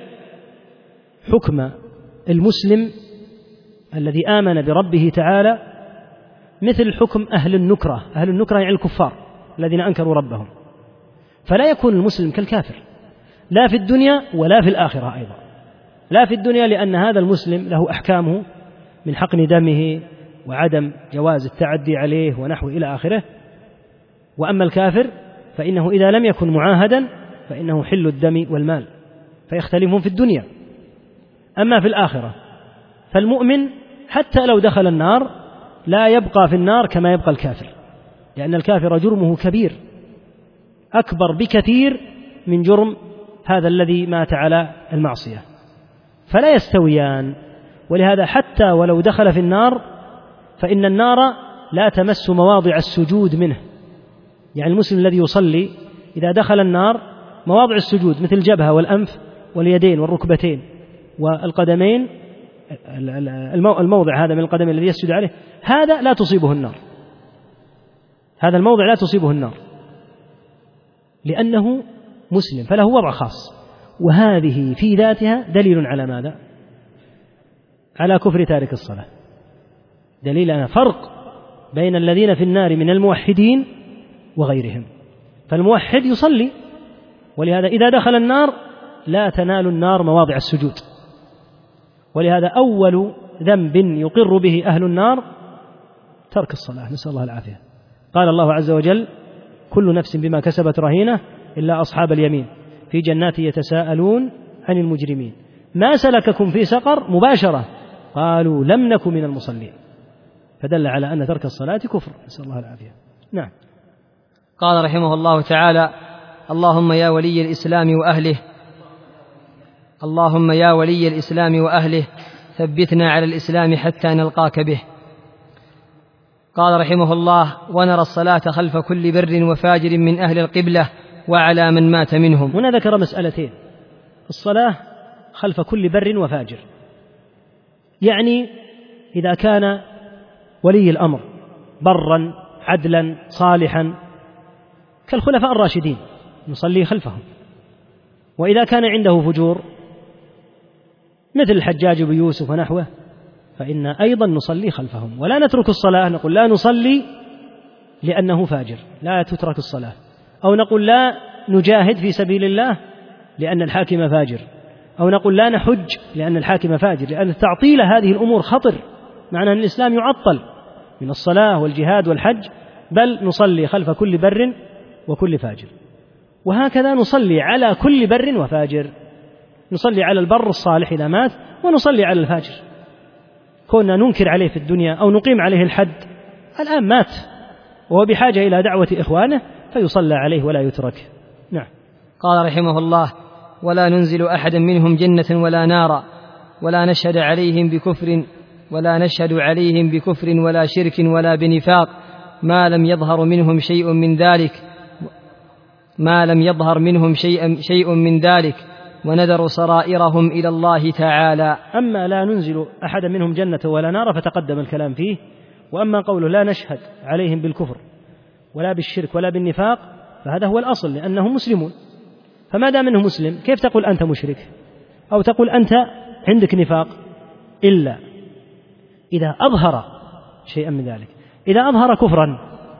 حكم المسلم الذي آمن بربه تعالى مثل حكم أهل النكرة. أهل النكرة يعني الكفار الذين أنكروا ربهم، فلا يكون المسلم كالكافر لا في الدنيا ولا في الآخرة أيضا. لا في الدنيا لأن هذا المسلم له أحكامه من حقن دمه وعدم جواز التعدي عليه ونحو إلى آخره، وأما الكافر فإنه إذا لم يكن معاهدا فإنه حل الدم والمال فيختلفون في الدنيا. أما في الآخرة فالمؤمن حتى لو دخل النار لا يبقى في النار كما يبقى الكافر، لأن الكافر جرمه كبير أكبر بكثير من جرم هذا الذي مات على المعصية، فلا يستويان. ولهذا حتى ولو دخل في النار فإن النار لا تمس مواضع السجود منه، يعني المسلم الذي يصلي إذا دخل النار مواضع السجود مثل الجبهة والأنف واليدين والركبتين والقدمين، الموضع هذا من القدمين الذي يسجد عليه هذا لا تصيبه النار، هذا الموضع لا تصيبه النار لأنه مسلم، فله وضع خاص. وهذه في ذاتها دليل على ماذا؟ على كفر تارك الصلاة، دليل أن فرق بين الذين في النار من الموحدين وغيرهم. فالموحد يصلي، ولهذا إذا دخل النار لا تنال النار مواضع السجود. ولهذا أول ذنب يقر به أهل النار ترك الصلاة، نسأل الله العافية. قال الله عز وجل: كل نفس بما كسبت رهينة إلا أصحاب اليمين في جنات يتساءلون عن المجرمين ما سلككم في سقر؟ مباشرة قالوا لم نكن من المصلين، فدل على أن ترك الصلاة كفر، نسأل الله العافية. نعم. قال رحمه الله تعالى: اللهم يا ولي الإسلام وأهله اللهم يا ولي الإسلام وأهله ثبتنا على الإسلام حتى نلقاك به. قال رحمه الله: ونرى الصلاة خلف كل بر وفاجر من أهل القبلة وعلى من مات منهم. هنا ذكر مسألتين: الصلاة خلف كل بر وفاجر، يعني إذا كان ولي الأمر برا عدلا صالحا كالخلفاء الراشدين نصلي خلفهم، وإذا كان عنده فجور مثل الحجاج بن يوسف ونحوه فإن أيضا نصلي خلفهم، ولا نترك الصلاة، نقول لا نصلي لأنه فاجر لا تترك الصلاة، أو نقول لا نجاهد في سبيل الله لأن الحاكم فاجر، أو نقول لا نحج لأن الحاكم فاجر، لأن تعطيل هذه الأمور خطر، معنى أن الإسلام يعطل من الصلاة والجهاد والحج، بل نصلي خلف كل بر وكل فاجر. وهكذا نصلي على كل بر وفاجر، نصلي على البر الصالح إذا مات، ونصلي على الفاجر. كنا ننكر عليه في الدنيا أو نقيم عليه الحد، الآن مات وهو بحاجة إلى دعوة إخوانه فيصلى عليه ولا يترك. نعم. قال رحمه الله: ولا ننزل أحدا منهم جنة ولا نارا، ولا نشهد عليهم بكفر ولا نشهد عليهم بكفر ولا شرك ولا بنفاق ما لم يظهر منهم شيء من ذلك ما لم يظهر منهم شيء شيء من ذلك ونذر سرائرهم إلى الله تعالى. أما لا ننزل أحدا منهم جنة ولا نار فتقدم الكلام فيه، وأما قوله لا نشهد عليهم بالكفر ولا بالشرك ولا بالنفاق فهذا هو الأصل، لأنهم مسلمون. فما دام منه مسلم كيف تقول أنت مشرك أو تقول أنت عندك نفاق؟ إلا إذا أظهر شيئا من ذلك. إذا أظهر كفرا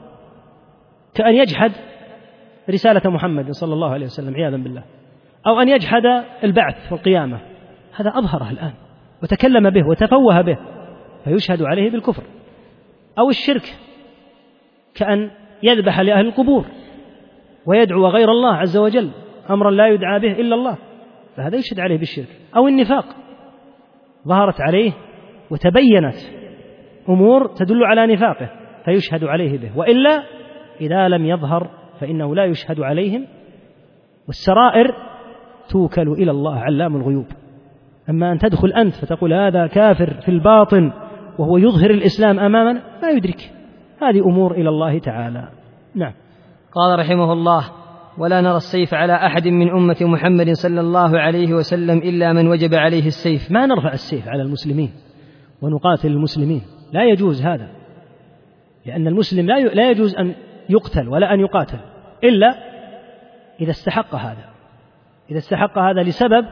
كأن يجحد رسالة محمد صلى الله عليه وسلم عياذا بالله، أو أن يجحد البعث والقيامة، هذا أظهره الآن وتكلم به وتفوه به فيشهد عليه بالكفر. أو الشرك كأن يذبح لأهل القبور ويدعو غير الله عز وجل أمرا لا يدعى به إلا الله، فهذا يشهد عليه بالشرك. أو النفاق ظهرت عليه وتبينت أمور تدل على نفاقه فيشهد عليه به. وإلا إذا لم يظهر فإنه لا يشهد عليهم، والسرائر توكل إلى الله علام الغيوب. أما أن تدخل أنت فتقول هذا كافر في الباطن وهو يظهر الإسلام أمامنا لا يدرك، هذه أمور إلى الله تعالى. نعم. قال رحمه الله: ولا نرى السيف على أحد من أمة محمد صلى الله عليه وسلم إلا من وجب عليه السيف. ما نرفع السيف على المسلمين ونقاتل المسلمين، لا يجوز هذا، لأن المسلم لا يجوز أن يقتل ولا أن يقاتل إلا إذا استحق هذا، إذا استحق هذا لسبب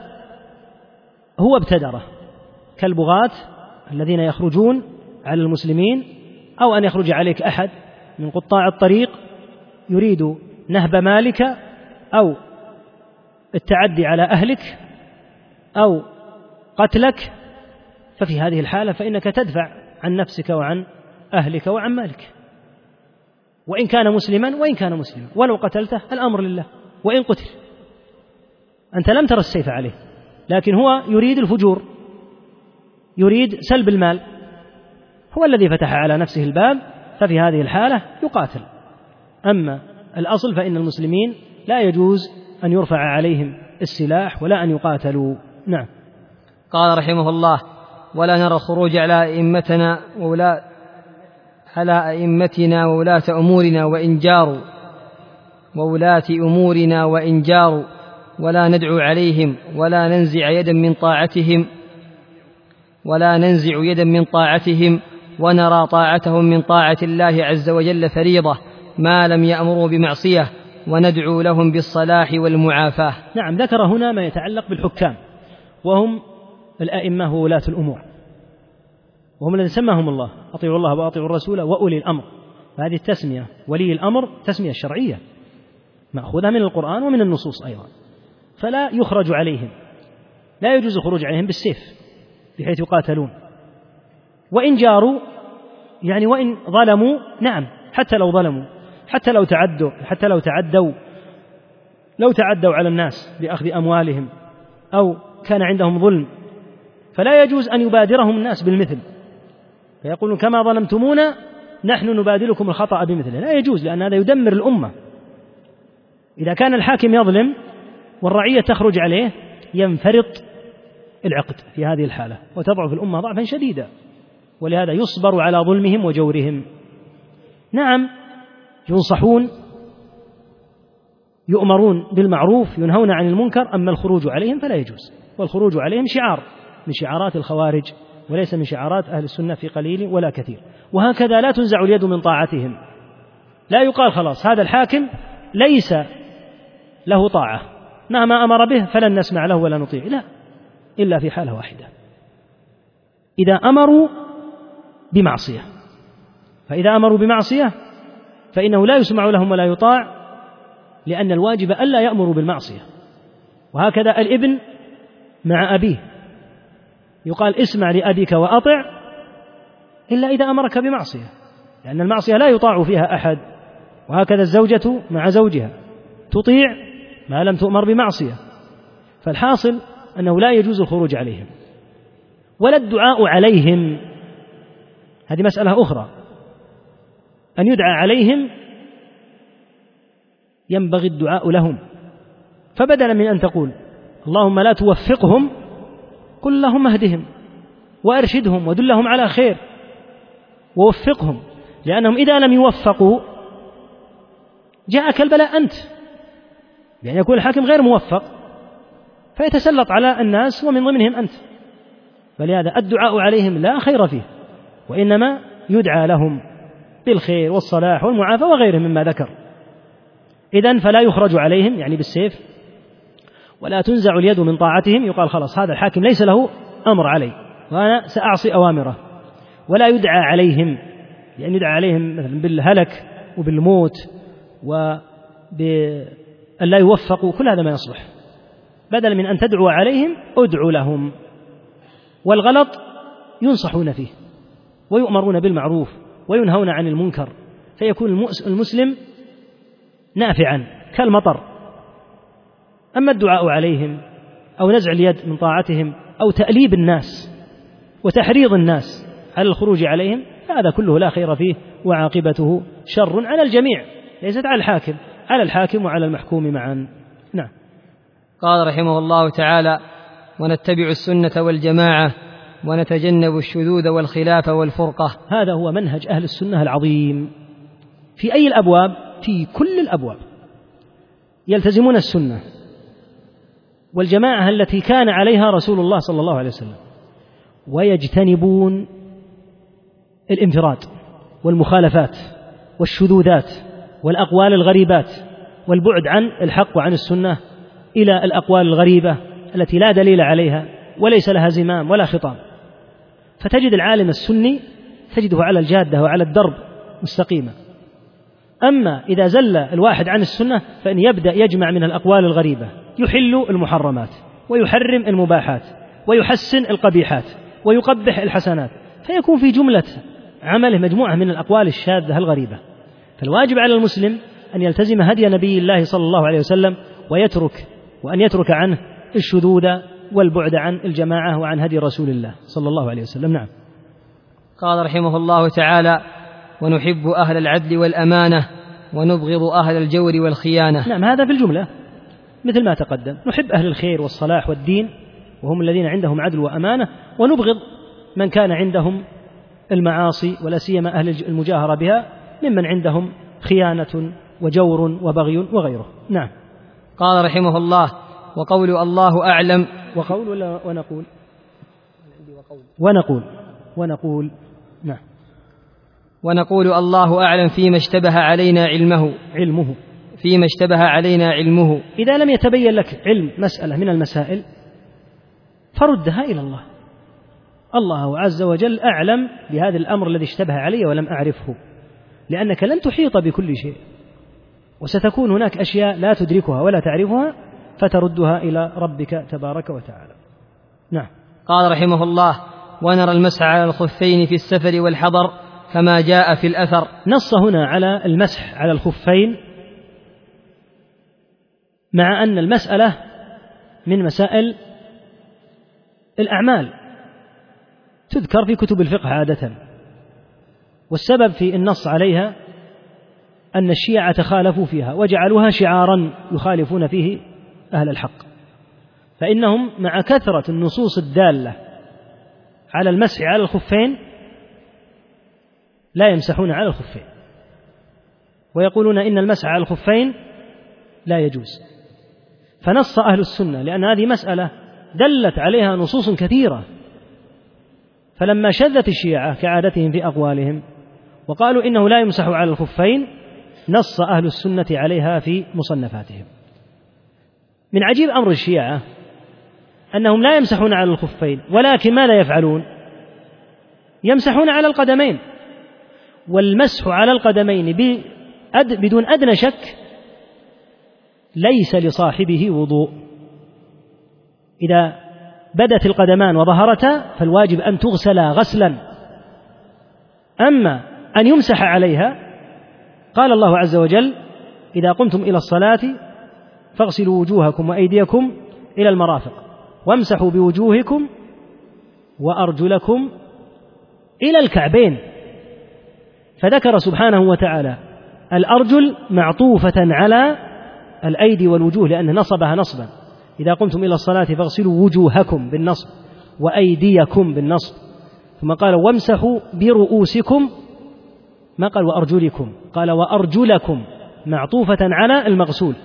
هو ابتدره، كالبغاة الذين يخرجون على المسلمين، أو أن يخرج عليك أحد من قطاع الطريق يريد نهب مالك أو التعدي على أهلك أو قتلك، ففي هذه الحالة فإنك تدفع عن نفسك وعن أهلك وعن مالك، وإن كان مسلما وإن كان مسلما، ولو قتلته الأمر لله، وإن قتل أنت لم تر السيف عليه، لكن هو يريد الفجور، يريد سلب المال، هو الذي فتح على نفسه الباب، ففي هذه الحالة يقاتل. أما الأصل فإن المسلمين لا يجوز أن يرفع عليهم السلاح ولا أن يقاتلوا. نعم. قال رحمه الله: ولا نرى الخروج على أئمتنا وولاة على أئمتنا وولاة أمورنا وإن جاروا وولاة أمورنا وإن جاروا ولا ندعو عليهم ولا ننزع يدا من طاعتهم ولا ننزع يدا من طاعتهم ونرى طاعتهم من طاعة الله عز وجل فريضة ما لم يأمروا بمعصية، وندعو لهم بالصلاح والمعافاة. نعم. ذكر هنا ما يتعلق بالحكام، وهم الأئمة وولاة الأمور، وهم الذين سماهم الله: أطيعوا الله وأطيعوا الرسول وأولي الأمر. فهذه التسمية ولي الأمر تسمية شرعية مأخوذة من القرآن ومن النصوص أيضا، فلا يخرج عليهم، لا يجوز الخروج عليهم بالسيف بحيث يقاتلون. وإن جاروا يعني وإن ظلموا، نعم، حتى لو ظلموا، حتى لو تعدوا حتى لو تعدوا لو تعدوا على الناس بأخذ أموالهم أو كان عندهم ظلم، فلا يجوز أن يبادرهم الناس بالمثل، فيقولون كما ظلمتمونا نحن نبادلكم الخطأ بمثله، لا يجوز، لأن هذا يدمر الأمة. إذا كان الحاكم يظلم والرعية تخرج عليه ينفرط العقد في هذه الحالة وتضعف الأمة ضعفا شديدا، ولهذا يصبر على ظلمهم وجورهم. نعم، ينصحون، يؤمرون بالمعروف، ينهون عن المنكر، أما الخروج عليهم فلا يجوز، والخروج عليهم شعار من شعارات الخوارج وليس من شعارات أهل السنة في قليل ولا كثير. وهكذا لا تنزع اليد من طاعتهم، لا يقال خلاص هذا الحاكم ليس له طاعة، مهما أمر به فلن نسمع له ولا نطيع، لا، إلا في حالة واحدة، إذا أمروا بمعصية. فإذا أمروا بمعصية فإنه لا يسمع لهم ولا يطاع، لأن الواجب ألا يأمروا بالمعصية. وهكذا الابن مع أبيه، يقال اسمع لأبيك وأطع إلا إذا أمرك بمعصية، لأن المعصية لا يطاع فيها أحد وهكذا الزوجة مع زوجها تطيع ما لم تؤمر بمعصية. فالحاصل أنه لا يجوز الخروج عليهم ولا الدعاء عليهم، هذه مسألة أخرى. أن يدعى عليهم ينبغي الدعاء لهم، فبدلا من أن تقول اللهم لا توفقهم قل اللهم اهدهم وأرشدهم ودلهم على خير ووفقهم، لأنهم إذا لم يوفقوا جاءك البلاء أنت، يعني يكون الحاكم غير موفق فيتسلط على الناس ومن ضمنهم أنت. فلهذا الدعاء عليهم لا خير فيه، وإنما يدعى لهم بالخير والصلاح والمعافاة وغيرهم مما ذكر. إذن فلا يخرج عليهم يعني بالسيف، ولا تنزع اليد من طاعتهم، يقال خلاص هذا الحاكم ليس له أمر علي وأنا سأعصي أوامره. ولا يدعى عليهم، يعني يدعى عليهم مثلا بالهلك وبالموت وبأن لا يوفقوا، كل هذا ما يصلح. بدل من أن تدعو عليهم ادعو لهم، والغلط ينصحون فيه ويؤمرون بالمعروف وينهون عن المنكر، فيكون المسلم نافعا كالمطر. أما الدعاء عليهم أو نزع اليد من طاعتهم أو تأليب الناس وتحريض الناس على الخروج عليهم فهذا كله لا خير فيه، وعاقبته شر على الجميع، ليست على الحاكم، على الحاكم وعلى المحكوم معا. نعم. قال رحمه الله تعالى: ونتبع السنة والجماعة ونتجنب الشذوذ والخلاف والفرقة. هذا هو منهج أهل السنة العظيم في أي الأبواب، في كل الأبواب يلتزمون السنة والجماعة التي كان عليها رسول الله صلى الله عليه وسلم، ويجتنبون الانفراد والمخالفات والشذوذات والأقوال الغريبات، والبعد عن الحق وعن السنة إلى الأقوال الغريبة التي لا دليل عليها وليس لها زمام ولا خطام. فتجد العالم السني تجده على الجادة وعلى الدرب مستقيمة. أما إذا زل الواحد عن السنة فإن يبدأ يجمع من الأقوال الغريبة، يحل المحرمات ويحرم المباحات ويحسن القبيحات ويقبح الحسنات، فيكون في جملة عمله مجموعة من الأقوال الشاذة الغريبة. فالواجب على المسلم أن يلتزم هدي نبي الله صلى الله عليه وسلم ويترك وأن يترك عنه الشذوذ والبعد عن الجماعة وعن هدي رسول الله صلى الله عليه وسلم. نعم. قال رحمه الله تعالى: ونحب أهل العدل والأمانة ونبغض أهل الجور والخيانة. نعم، هذا في الجملة مثل ما تقدم، نحب أهل الخير والصلاح والدين وهم الذين عندهم عدل وأمانة، ونبغض من كان عندهم المعاصي ولا سيما أهل المجاهرة بها ممن عندهم خيانة وجور وبغي وغيره. نعم. قال رحمه الله: وقول الله أعلم. وقول ولا ونقول ونقول ونقول نعم. ونقول الله أعلم فيما اشتبه علينا علمه علمه فيما اشتبه علينا علمه. إذا لم يتبين لك علم مسألة من المسائل فردها إلى الله. الله عز وجل أعلم بهذا الأمر الذي اشتبه علي ولم أعرفه، لأنك لن تحيط بكل شيء، وستكون هناك أشياء لا تدركها ولا تعرفها فتردها إلى ربك تبارك وتعالى. نعم. قال رحمه الله: ونرى المسح على الخفين في السفر والحضر كما جاء في الأثر. نص هنا على المسح على الخفين، مع أن المسألة من مسائل الأعمال تذكر في كتب الفقه عادة، والسبب في النص عليها أن الشيعة تخالفوا فيها وجعلوها شعارا يخالفون فيه أهل الحق، فإنهم مع كثرة النصوص الدالة على المسح على الخفين لا يمسحون على الخفين، ويقولون إن المسح على الخفين لا يجوز. فنص أهل السنة لأن هذه مسألة دلت عليها نصوص كثيرة، فلما شذت الشيعة كعادتهم في أقوالهم وقالوا إنه لا يمسح على الخفين نص أهل السنة عليها في مصنفاتهم. من عجيب أمر الشيعة أنهم لا يمسحون على الخفين، ولكن ماذا يفعلون؟ يمسحون على القدمين، والمسح على القدمين بدون أدنى شك ليس لصاحبه وضوء. إذا بدت القدمان وظهرتا فالواجب أن تغسلا غسلا، أما أن يمسح عليها قال الله عز وجل: إذا قمتم إلى الصلاة فاغسلوا وجوهكم وأيديكم إلى المرافق وامسحوا بوجوهكم وأرجلكم إلى الكعبين. فذكر سبحانه وتعالى الأرجل معطوفة على الأيدي والوجوه لأنه نصبها نصبا. إذا قمتم إلى الصلاة فاغسلوا وجوهكم بالنصب وأيديكم بالنصب، ثم قال: وامسحوا برؤوسكم، ما قال وأرجلكم، قال وأرجلكم معطوفة على المغسول.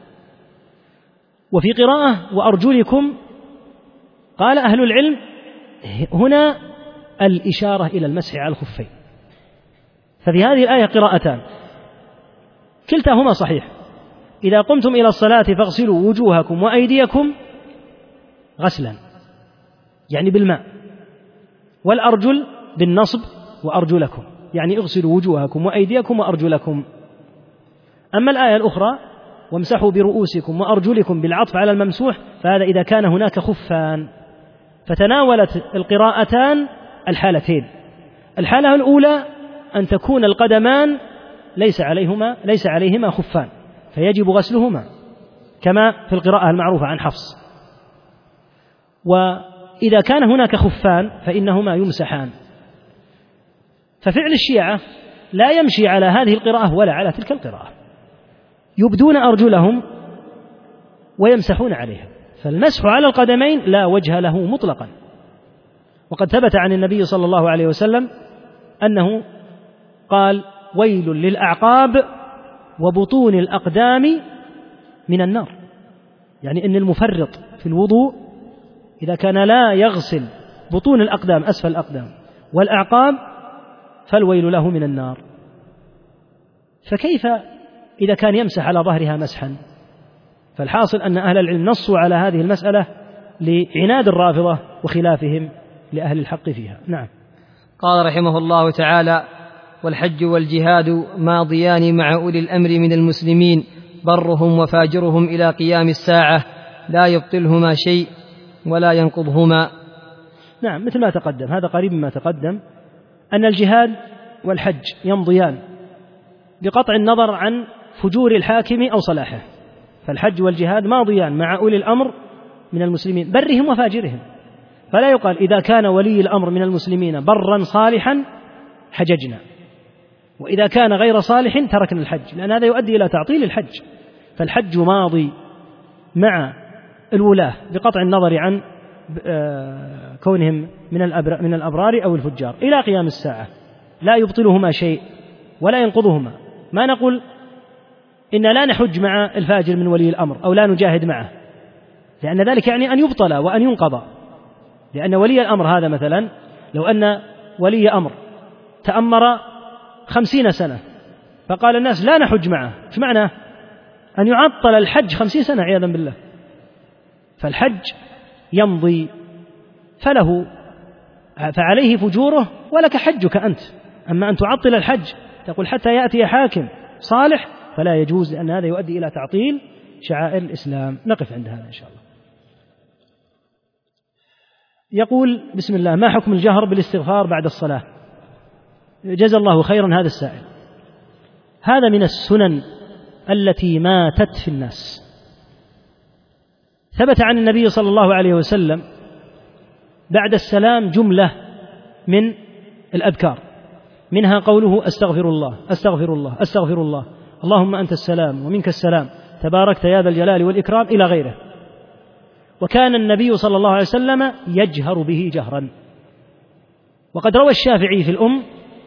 وفي قراءة وأرجلكم قال أهل العلم هنا الإشارة إلى المسح على الخفين. ففي هذه الآية قراءتان كلتاهما صحيح: إذا قمتم إلى الصلاة فاغسلوا وجوهكم وأيديكم غسلا يعني بالماء، والأرجل بالنصب وأرجلكم يعني اغسلوا وجوهكم وأيديكم وأرجلكم. أما الآية الأخرى وامسحوا برؤوسكم وأرجلكم بالعطف على الممسوح، فهذا إذا كان هناك خفان. فتناولت القراءتان الحالتين. الحالة الأولى أن تكون القدمان ليس عليهما ليس عليهما خفان فيجب غسلهما كما في القراءة المعروفة عن حفص. وإذا كان هناك خفان فإنهما يمسحان. ففعل الشيعة لا يمشي على هذه القراءة ولا على تلك القراءة، يبدون أرجلهم ويمسحون عليها. فالمسح على القدمين لا وجه له مطلقا. وقد ثبت عن النبي صلى الله عليه وسلم أنه قال: ويل للأعقاب وبطون الأقدام من النار. يعني أن المفرط في الوضوء إذا كان لا يغسل بطون الأقدام أسفل الأقدام والأعقاب فالويل له من النار. فكيف إذا كان يمسح على ظهرها مسحا؟ فالحاصل أن أهل العلم نصوا على هذه المسألة لعناد الرافضة وخلافهم لأهل الحق فيها. نعم. قال رحمه الله تعالى: والحج والجهاد ماضيان مع أولي الأمر من المسلمين برهم وفاجرهم إلى قيام الساعة لا يبطلهما شيء ولا ينقضهما. نعم، مثل ما تقدم، هذا قريب مما تقدم، أن الجهاد والحج يمضيان بقطع النظر عن فجور الحاكم أو صلاحه. فالحج والجهاد ماضيان مع أولي الأمر من المسلمين برهم وفاجرهم. فلا يقال إذا كان ولي الأمر من المسلمين برا صالحا حججنا، وإذا كان غير صالح تركنا الحج، لأن هذا يؤدي إلى تعطيل الحج. فالحج ماضي مع الولاة بقطع النظر عن كونهم من الأبرار أو الفجار إلى قيام الساعة، لا يبطلهما شيء ولا ينقضهما. ما نقول إن لا نحج مع الفاجر من ولي الأمر أو لا نجاهد معه، لأن ذلك يعني أن يبطل وأن ينقض. لأن ولي الأمر هذا مثلا لو أن ولي أمر تأمر خمسين سنة فقال الناس لا نحج معه، إيش معنى؟ أن يعطل الحج خمسين سنة عياذا بالله. فالحج يمضي فله فعليه فجوره ولك حجك أنت. أما أن تعطل الحج تقول حتى يأتي حاكم صالح فلا يجوز، لأن هذا يؤدي إلى تعطيل شعائر الإسلام. نقف عند هذا إن شاء الله. يقول: بسم الله، ما حكم الجهر بالاستغفار بعد الصلاة؟ جزا الله خيرا هذا السائل. هذا من السنن التي ماتت في الناس. ثبت عن النبي صلى الله عليه وسلم بعد السلام جملة من الأذكار، منها قوله: أستغفر الله أستغفر الله أستغفر الله اللهم أنت السلام ومنك السلام تباركت يا ذا الجلال والإكرام إلى غيره. وكان النبي صلى الله عليه وسلم يجهر به جهرا. وقد روى الشافعي في الأم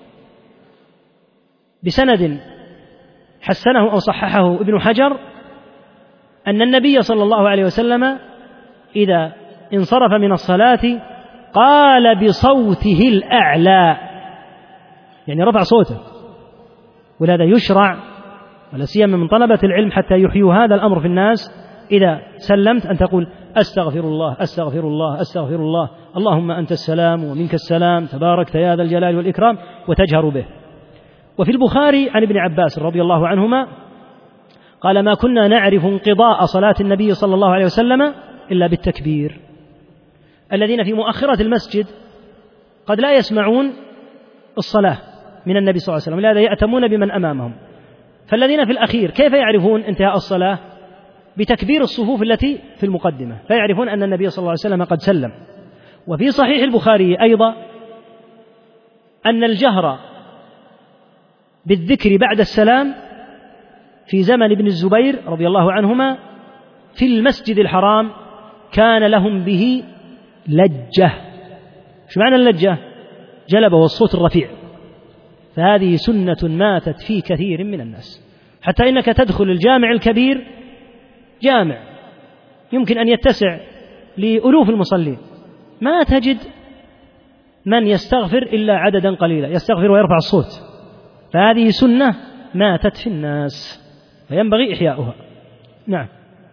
بسند حسنه أو صححه ابن حجر أن النبي صلى الله عليه وسلم إذا انصرف من الصلاة قال بصوته الأعلى، يعني رفع صوته. ولهذا يشرع ولا سيما من طلبة العلم حتى يحيوا هذا الأمر في الناس إذا سلمت أن تقول: أستغفر الله أستغفر الله أستغفر الله اللهم أنت السلام ومنك السلام تباركت يا ذا الجلال والإكرام، وتجهر به. وفي البخاري عن ابن عباس رضي الله عنهما قال: ما كنا نعرف انقضاء صلاة النبي صلى الله عليه وسلم إلا بالتكبير. الذين في مؤخرة المسجد قد لا يسمعون الصلاة من النبي صلى الله عليه وسلم، لهذا يأتمون بمن أمامهم، فالذين في الأخير كيف يعرفون انتهاء الصلاة؟ بتكبير الصفوف التي في المقدمة، فيعرفون أن النبي صلى الله عليه وسلم قد سلم. وفي صحيح البخاري أيضا أن الجهر بالذكر بعد السلام في زمن ابن الزبير رضي الله عنهما في المسجد الحرام كان لهم به لجة. شو معنى اللجة؟ جلبة والصوت الرفيع. فهذه سنة ماتت في كثير من الناس، حتى إنك تدخل الجامع الكبير، جامع يمكن أن يتسع لألوف المصلين، ما تجد من يستغفر إلا عددا قليلا، يستغفر ويرفع الصوت. فهذه سنة ماتت في الناس فينبغي إحياؤها. نعم.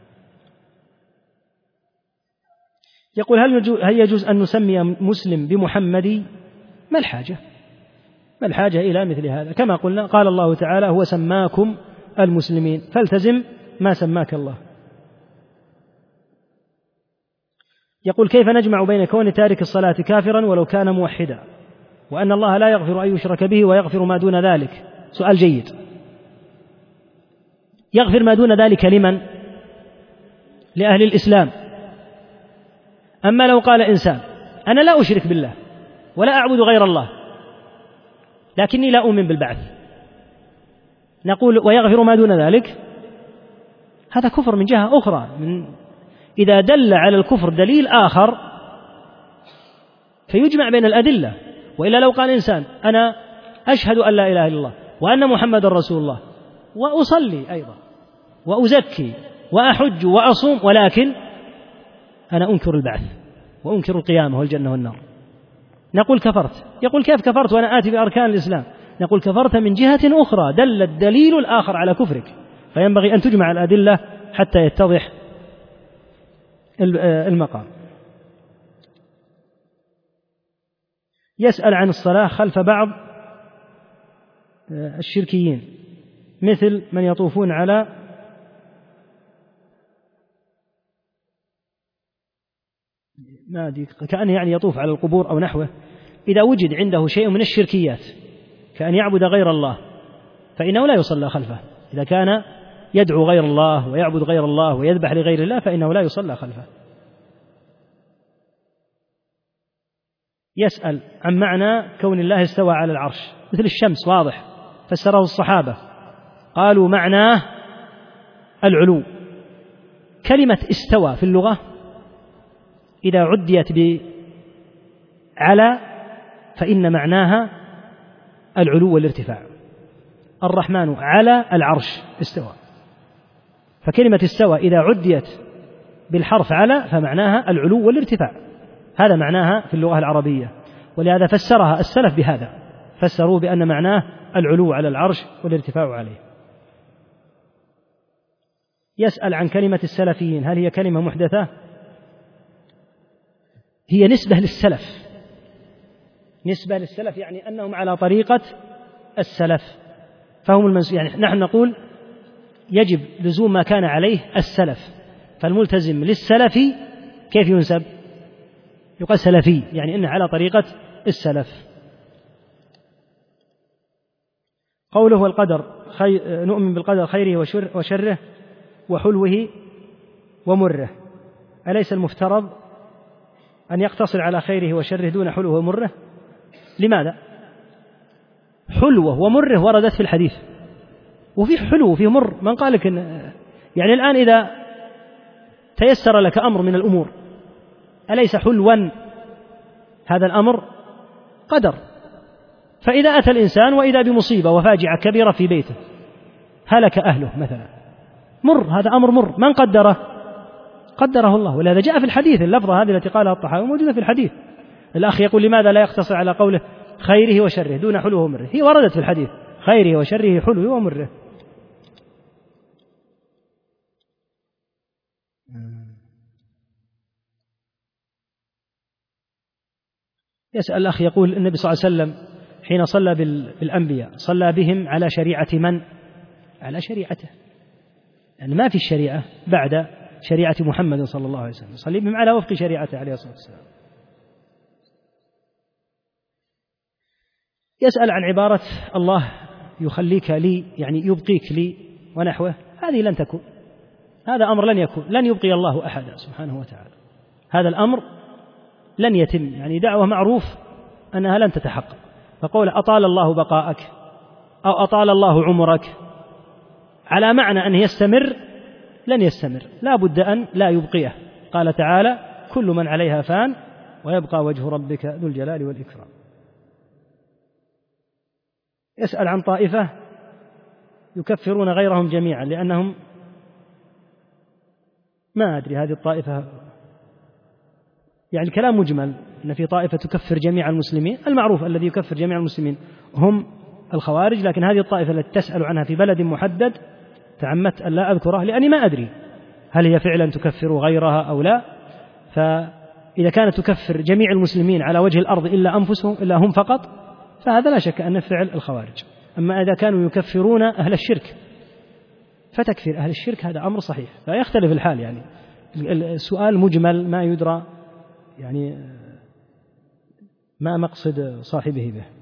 يقول هل يجوز أن نسمي مسلم بمحمدي؟ ما الحاجة ما الحاجة إلى مثل هذا؟ كما قلنا قال الله تعالى هو سماكم المسلمين، فالتزم ما سماك الله. يقول كيف نجمع بين كون تارك الصلاة كافرا ولو كان موحدا، وأن الله لا يغفر أن يشرك به ويغفر ما دون ذلك؟ سؤال جيد. يغفر ما دون ذلك لمن؟ لأهل الإسلام. أما لو قال إنسان أنا لا أشرك بالله ولا أعبد غير الله لكني لا أؤمن بالبعث، نقول ويغفر ما دون ذلك؟ هذا كفر من جهة أخرى. من إذا دل على الكفر دليل آخر فيجمع بين الأدلة. وإلا لو قال إنسان أنا أشهد أن لا إله إلا الله وأن محمد رسول الله وأصلي أيضا وأزكي وأحج وأصوم ولكن أنا أنكر البعث وأنكر القيامة والجنة والنار، نقول كفرت. يقول كيف كفرت وأنا آتي بأركان الإسلام؟ نقول كفرت من جهة أخرى دل الدليل الآخر على كفرك، فينبغي أن تجمع الأدلة حتى يتضح المقام. يسأل عن الصلاة خلف بعض الشركيين مثل من يطوفون على ما أدري كأنه يعني يطوف على القبور أو نحوه، إذا وجد عنده شيء من الشركيات كأن يعبد غير الله فإنه لا يصلى خلفه. إذا كان يدعو غير الله ويعبد غير الله ويذبح لغير الله فإنه لا يصلى خلفه. يسأل عن معنى كون الله استوى على العرش مثل الشمس، واضح فسره الصحابة قالوا معناه العلو. كلمة استوى في اللغة إذا عديت بعلى فإن معناها العلو والارتفاع. الرحمن على العرش استوى، فكلمة استوى إذا عديت بالحرف على فمعناها العلو والارتفاع، هذا معناها في اللغة العربية. ولهذا فسرها السلف بهذا، فسروا بأن معناه العلو على العرش والارتفاع عليه. يسأل عن كلمة السلفيين هل هي كلمة محدثة؟ هي نسبة للسلف، نسبة للسلف يعني أنهم على طريقة السلف فهم المنسوب. يعني نحن نقول يجب لزوم ما كان عليه السلف، فالملتزم للسلف كيف ينسب؟ يقال سلفي، يعني إنه على طريقة السلف. قوله والقدر خي... نؤمن بالقدر خيره وشر... وشره وحلوه ومره، أليس المفترض أن يقتصر على خيره وشره دون حلوه ومره؟ لماذا؟ حلوه ومره وردت في الحديث، وفي حلو وفي مر. من قال لك إن يعني الآن إذا تيسر لك أمر من الأمور أليس حلوا؟ هذا الأمر قدر. فإذا أتى الإنسان وإذا بمصيبة وفاجعة كبيرة في بيته هلك أهله مثلا، مر، هذا أمر مر. من قدره؟ قدره الله. ولهذا جاء في الحديث اللفظة هذه التي قالها الطحاوي موجودة في الحديث. الأخ يقول لماذا لا يقتصر على قوله خيره وشره دون حلوه ومره؟ هي وردت في الحديث خيره وشره حلوه ومره. يسأل الأخ يقول النبي صلى الله عليه وسلم حين صلى بالأنبياء صلى بهم على شريعة من؟ على شريعته، يعني ما في الشريعة بعد شريعة محمد صلى الله عليه وسلم، صلى بهم على وفق شريعته عليه الصلاة والسلام. يسأل عن عبارة الله يخليك لي يعني يبقيك لي ونحوه، هذه لن تكون، هذا أمر لن يكون، لن يبقي الله أحدا سبحانه وتعالى، هذا الأمر لن يتم، يعني دعوة معروف أنها لن تتحقق. فقول أطال الله بقاءك أو أطال الله عمرك على معنى أن يستمر لن يستمر، لا بد أن لا يبقيه. قال تعالى كل من عليها فان ويبقى وجه ربك ذو الجلال والإكرام. يسأل عن طائفة يكفرون غيرهم جميعا لأنهم، ما أدري هذه الطائفة، يعني الكلام مجمل أن في طائفة تكفر جميع المسلمين، المعروف الذي يكفر جميع المسلمين هم الخوارج، لكن هذه الطائفة التي تسأل عنها في بلد محدد تعمدت أن لا أذكره لأني ما أدري هل هي فعلا تكفر غيرها أو لا. فإذا كانت تكفر جميع المسلمين على وجه الأرض إلا أنفسهم إلا هم فقط، فهذا لا شك أن فعل الخوارج. أما إذا كانوا يكفرون أهل الشرك فتكفير أهل الشرك هذا أمر صحيح، فيختلف الحال، يعني السؤال مجمل ما يدرى يعني ما مقصد صاحبه به.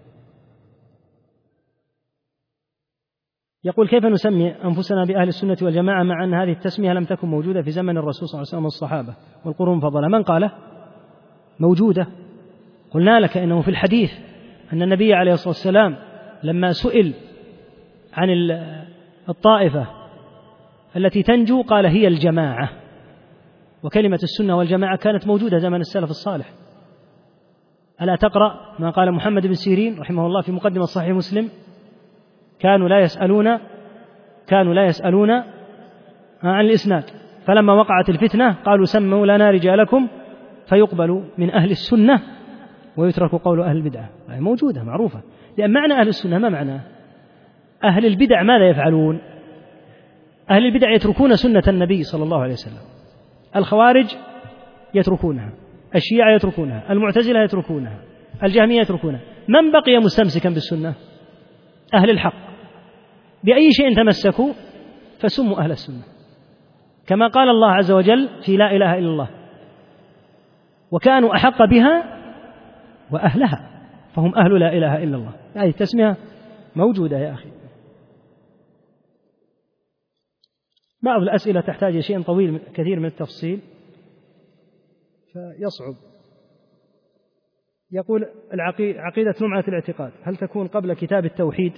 يقول كيف نسمي أنفسنا بأهل السنة والجماعة مع أن هذه التسمية لم تكن موجودة في زمن الرسول صلى الله عليه وسلم والصحابة والقرون المفضلة؟ من قاله؟ موجودة. قلنا لك إنه في الحديث أن النبي عليه الصلاة والسلام لما سئل عن الطائفة التي تنجو قال هي الجماعة، وكلمة السنة والجماعة كانت موجودة زمن السلف الصالح. ألا تقرأ ما قال محمد بن سيرين رحمه الله في مقدمة صحيح مسلم؟ كانوا لا يسألون كانوا لا يسألون عن الإسناد، فلما وقعت الفتنة قالوا سموا لنا رجالكم فيقبل من أهل السنة ويترك قول أهل البدعة. هي موجودة معروفة، لأن معنى أهل السنة ما معنى أهل البدع؟ ماذا يفعلون؟ أهل البدع يتركون سنة النبي صلى الله عليه وسلم، الخوارج يتركونها، الشيعة يتركونها، المعتزلة يتركونها، الجهمية يتركونها. من بقي مستمسكا بالسنة؟ أهل الحق، بأي شيء تمسكوا فسموا أهل السنة، كما قال الله عز وجل في لا إله إلا الله وكانوا أحق بها وأهلها فهم أهل لا إله إلا الله. هذه يعني التسمية موجودة يا أخي. بعض الأسئلة تحتاج شيء طويل كثير من التفصيل فيصعب. يقول عقيدة لمعة الاعتقاد هل تكون قبل كتاب التوحيد؟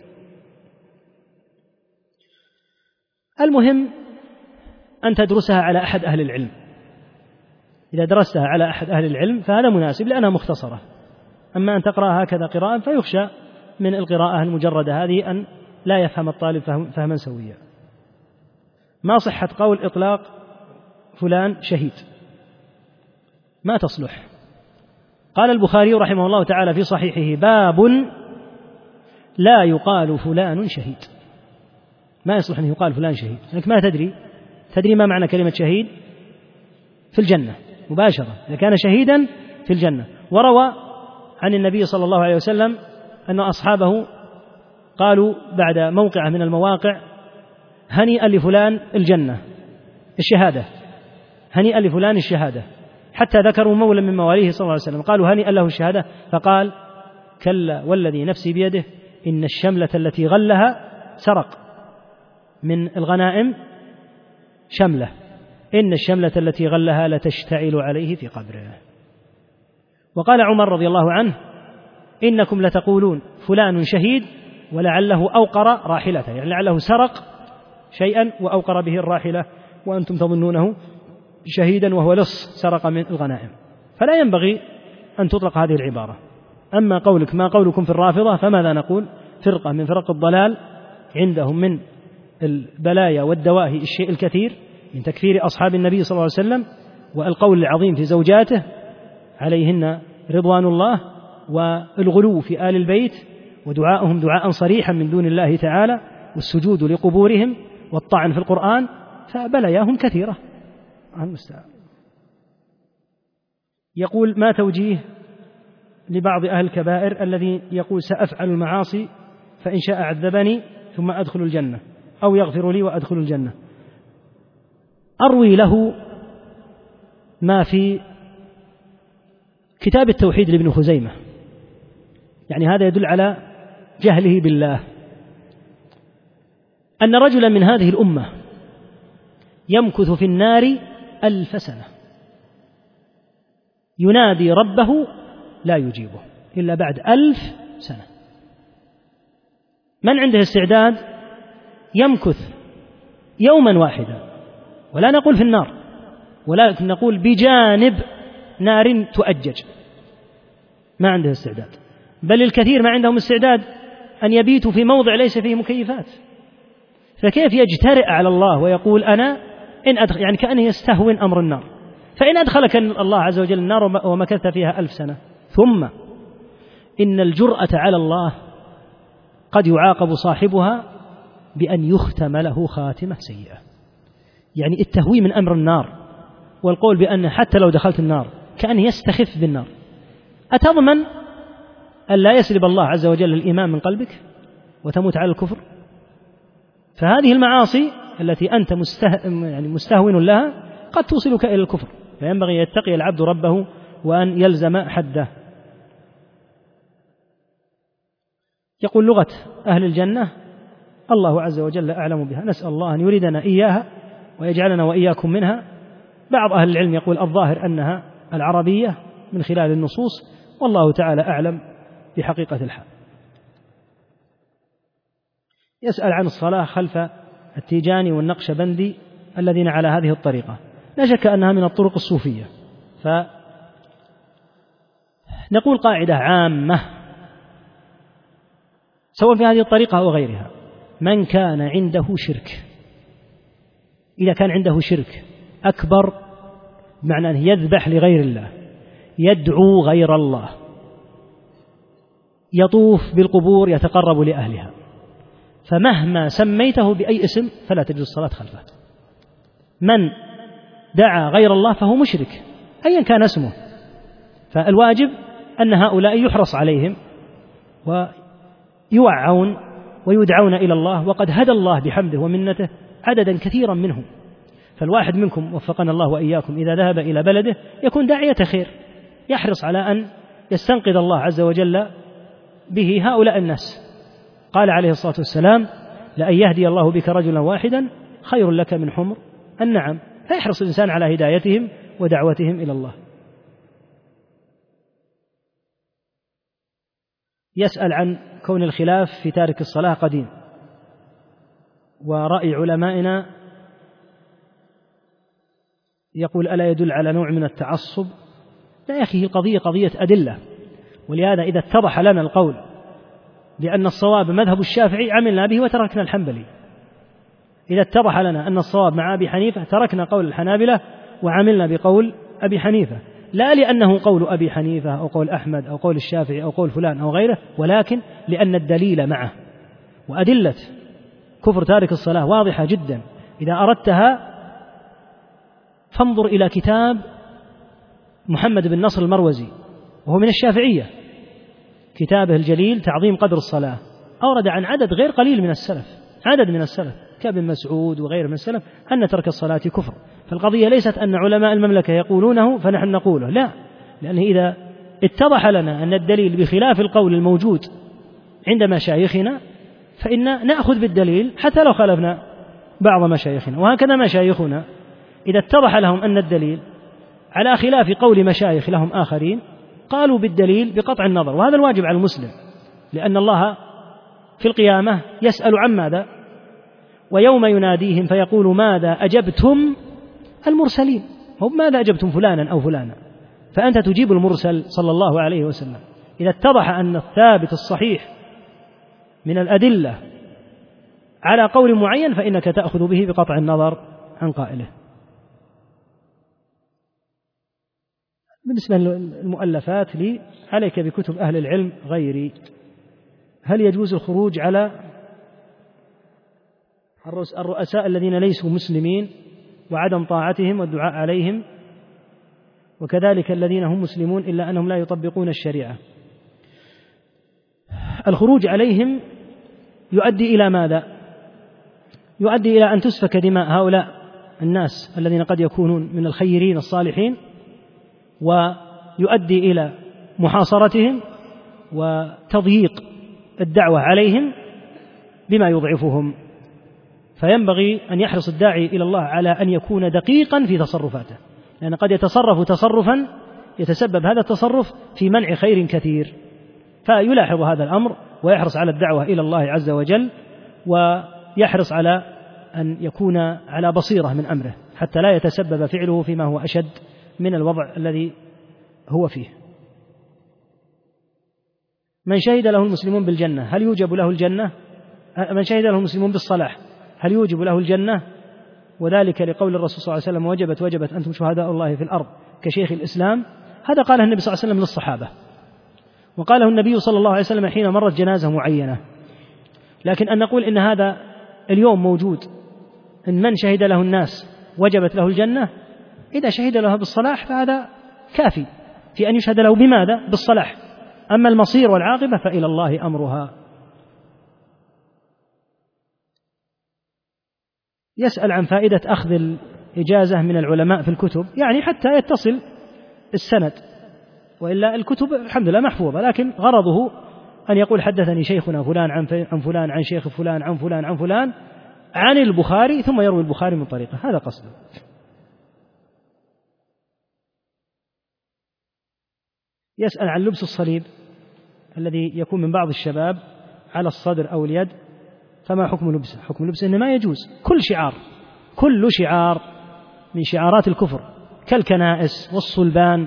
المهم أن تدرسها على أحد أهل العلم، إذا درستها على أحد أهل العلم فهذا مناسب لأنها مختصرة. أما أن تقرأها هكذا قراءة فيخشى من القراءة المجردة هذه أن لا يفهم الطالب فهما سويا. ما صحة قول إطلاق فلان شهيد؟ ما تصلح. قال البخاري رحمه الله تعالى في صحيحه باب لا يقال فلان شهيد، ما يصلح أن يقال فلان شهيد لأنك ما تدري تدري ما معنى كلمة شهيد في الجنة مباشرة، إذا كان شهيدا في الجنة. وروى عن النبي صلى الله عليه وسلم أن أصحابه قالوا بعد موقعة من المواقع هنيئا لفلان الجنة الشهادة، هنيئا لفلان الشهادة، حتى ذكروا مولى من مواليه صلى الله عليه وسلم قالوا هنيئا له الشهادة، فقال كلا والذي نفسي بيده إن الشملة التي غلها سرق من الغنائم شملة، إن الشملة التي غلها لتشتعل عليه في قبره. وقال عمر رضي الله عنه إنكم لتقولون فلان شهيد ولعله أوقر راحلته، يعني لعله سرق شيئا وأوقر به الراحلة وأنتم تظنونه شهيدا وهو لص سرق من الغنائم، فلا ينبغي أن تطلق هذه العبارة. أما قولك ما قولكم في الرافضة فماذا نقول؟ فرقة من فرق الضلال عندهم من البلايا والدواهي الشيء الكثير من تكفير أصحاب النبي صلى الله عليه وسلم والقول العظيم في زوجاته عليهن رضوان الله والغلو في آل البيت ودعائهم دعاء صريحا من دون الله تعالى والسجود لقبورهم والطعن في القرآن، فبلاياهم كثيرة. يقول ما توجيه لبعض أهل الكبائر الذي يقول سأفعل المعاصي فإن شاء عذبني ثم أدخل الجنة أو يغفر لي وأدخل الجنة؟ أروي له ما في كتاب التوحيد لابن خزيمة، يعني هذا يدل على جهله بالله. أن رجلا من هذه الأمة يمكث في النار ألف سنة ينادي ربه لا يجيبه إلا بعد ألف سنة. من عنده استعداد يمكث يوما واحدا، ولا نقول في النار، ولكن نقول بجانب نار تؤجج، ما عنده استعداد، بل الكثير ما عندهم استعداد أن يبيتوا في موضع ليس فيه مكيفات، فكيف يجترئ على الله ويقول أنا إن أدخل، يعني كأنه يستهون أمر النار، فإن أدخلك الله عز وجل النار ومكثت فيها ألف سنة. ثم إن الجرأة على الله قد يعاقب صاحبها بأن يختم له خاتمة سيئة، يعني التهوي من أمر النار والقول بأن حتى لو دخلت النار كأنه يستخف بالنار. أتضمن أن لا يسلب الله عز وجل الإيمان من قلبك وتموت على الكفر؟ فهذه المعاصي التي أنت مسته... يعني مستهون لها قد توصلك إلى الكفر، فينبغي يتقي العبد ربه وأن يلزم حده. يقول لغة أهل الجنة الله عز وجل أعلم بها، نسأل الله أن يريدنا إياها ويجعلنا وإياكم منها. بعض أهل العلم يقول الظاهر أنها العربية من خلال النصوص، والله تعالى أعلم بحقيقة الحال. يسأل عن الصلاة خلف التيجاني والنقشبندي الذين على هذه الطريقة. لا شك أنها من الطرق الصوفية، فنقول قاعدة عامة سواء في هذه الطريقة أو غيرها: من كان عنده شرك، إذا كان عنده شرك أكبر بمعنى أنه يذبح لغير الله، يدعو غير الله، يطوف بالقبور يتقرب لأهلها، فمهما سميته بأي اسم فلا تجوز الصلاة خلفه. من دعا غير الله فهو مشرك أيا كان اسمه، فالواجب أن هؤلاء يحرص عليهم ويوعون ويدعون إلى الله، وقد هدى الله بحمده ومنته عددا كثيرا منهم. فالواحد منكم وفقنا الله وإياكم إذا ذهب إلى بلده يكون داعية خير، يحرص على أن يستنقذ الله عز وجل به هؤلاء الناس. قال عليه الصلاة والسلام: لأن يهدي الله بك رجلا واحدا خير لك من حمر النعم. فيحرص الإنسان على هدايتهم ودعوتهم إلى الله. يسأل عن كون الخلاف في تارك الصلاة قديم، ورأي علمائنا يقول ألا يدل على نوع من التعصب؟ لا يا أخي، القضية قضية أدلة، ولهذا إذا اتضح لنا القول بأن الصواب مذهب الشافعي عملنا به وتركنا الحنبلي، إذا اتضح لنا أن الصواب مع أبي حنيفة تركنا قول الحنابلة وعملنا بقول أبي حنيفة، لا لأنه قول أبي حنيفة أو قول أحمد أو قول الشافعي أو قول فلان أو غيره، ولكن لأن الدليل معه. وأدلة كفر تارك الصلاة واضحة جدا، إذا أردتها فانظر إلى كتاب محمد بن نصر المروزي وهو من الشافعية، كتابه الجليل تعظيم قدر الصلاة، أورد عن عدد غير قليل من السلف، عدد من السلف كابن مسعود وغيره من السلف أن ترك الصلاة كفر. فالقضية ليست أن علماء المملكة يقولونه فنحن نقوله، لا، لأنه إذا اتضح لنا أن الدليل بخلاف القول الموجود عند مشايخنا فإن نأخذ بالدليل حتى لو خالفنا بعض مشايخنا. وهكذا مشايخنا إذا اتضح لهم أن الدليل على خلاف قول مشايخ لهم آخرين قالوا بالدليل بقطع النظر. وهذا الواجب على المسلم، لأن الله في القيامة يسأل عن ماذا؟ ويوم يناديهم فيقول ماذا أجبتم المرسلين، هو ماذا أجبتم فلانا أو فلانا، فأنت تجيب المرسل صلى الله عليه وسلم. إذا اتضح أن الثابت الصحيح من الأدلة على قول معين فإنك تأخذ به بقطع النظر عن قائله. بالنسبة للمؤلفات لي عليك بكتب أهل العلم غيري. هل يجوز الخروج على الرؤساء الذين ليسوا مسلمين وعدم طاعتهم والدعاء عليهم، وكذلك الذين هم مسلمون إلا أنهم لا يطبقون الشريعة؟ الخروج عليهم يؤدي إلى ماذا؟ يؤدي إلى أن تسفك دماء هؤلاء الناس الذين قد يكونون من الخيرين الصالحين، ويؤدي إلى محاصرتهم وتضييق الدعوة عليهم بما يضعفهم. فينبغي أن يحرص الداعي إلى الله على أن يكون دقيقا في تصرفاته، لأن قد يتصرف تصرفا يتسبب هذا التصرف في منع خير كثير، فيلاحظ هذا الأمر ويحرص على الدعوة إلى الله عز وجل، ويحرص على أن يكون على بصيرة من أمره حتى لا يتسبب فعله فيما هو أشد من الوضع الذي هو فيه. من شهد له المسلمون بالجنة هل يوجب له الجنة؟ من شهد له المسلمون بالصلاح هل يوجب له الجنة؟ وذلك لقول الرسول صلى الله عليه وسلم: وجبت وجبت أنتم شهداء الله في الأرض كشيخ الإسلام. هذا قاله النبي صلى الله عليه وسلم للصحابة، وقاله النبي صلى الله عليه وسلم حين مرت جنازة معينة. لكن أن نقول إن هذا اليوم موجود، إن من شهد له الناس وجبت له الجنة، إذا شهد له بالصلاح فهذا كافي في أن يشهد له بماذا؟ بالصلاح. أما المصير والعاقبة فإلى الله أمرها. يسأل عن فائدة أخذ الإجازة من العلماء في الكتب، يعني حتى يتصل السند، وإلا الكتب الحمد لله محفوظة، لكن غرضه أن يقول حدثني شيخنا فلان عن فلان عن شيخ فلان عن فلان عن فلان عن البخاري، ثم يروي البخاري من طريقه، هذا قصده. يسأل عن لبس الصليب الذي يكون من بعض الشباب على الصدر أو اليد، فما حكم لبسه؟ حكم لبسه إنه ما يجوز. كل شعار كل شعار من شعارات الكفر كالكنائس والصلبان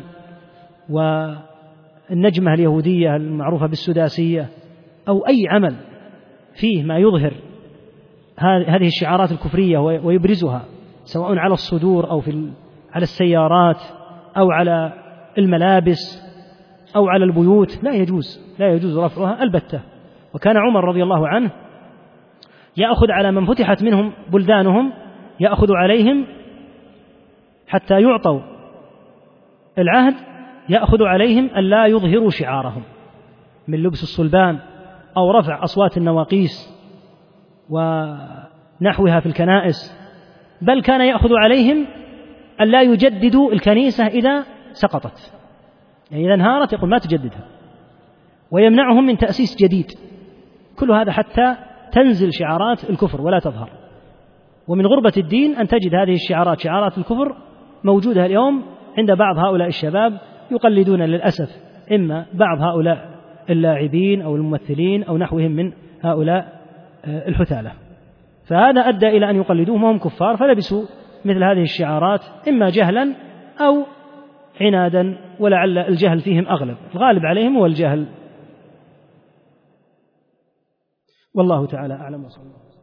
والنجمة اليهودية المعروفة بالسداسية، أو أي عمل فيه ما يظهر هذه الشعارات الكفرية ويبرزها، سواء على الصدور أو في على السيارات أو على الملابس أو على البيوت، لا يجوز لا يجوز رفعها البتة. وكان عمر رضي الله عنه يأخذ على من فتحت منهم بلدانهم، يأخذ عليهم حتى يعطوا العهد، يأخذ عليهم أن لا يظهروا شعارهم من لبس الصلبان أو رفع أصوات النواقيس ونحوها في الكنائس، بل كان يأخذ عليهم أن لا يجددوا الكنيسة إذا سقطت، يعني إذا انهارت يقول ما تجددها، ويمنعهم من تأسيس جديد. كل هذا حتى تنزل شعارات الكفر ولا تظهر. ومن غربة الدين أن تجد هذه الشعارات شعارات الكفر موجودة اليوم عند بعض هؤلاء الشباب، يقلدون للأسف إما بعض هؤلاء اللاعبين أو الممثلين أو نحوهم من هؤلاء الحثالة، فهذا أدى إلى أن يقلدوهم وهم كفار، فلبسوا مثل هذه الشعارات إما جهلا أو عنادا، ولعل الجهل فيهم أغلب، الغالب عليهم هو الجهل، والله تعالى أعلم وصلى الله.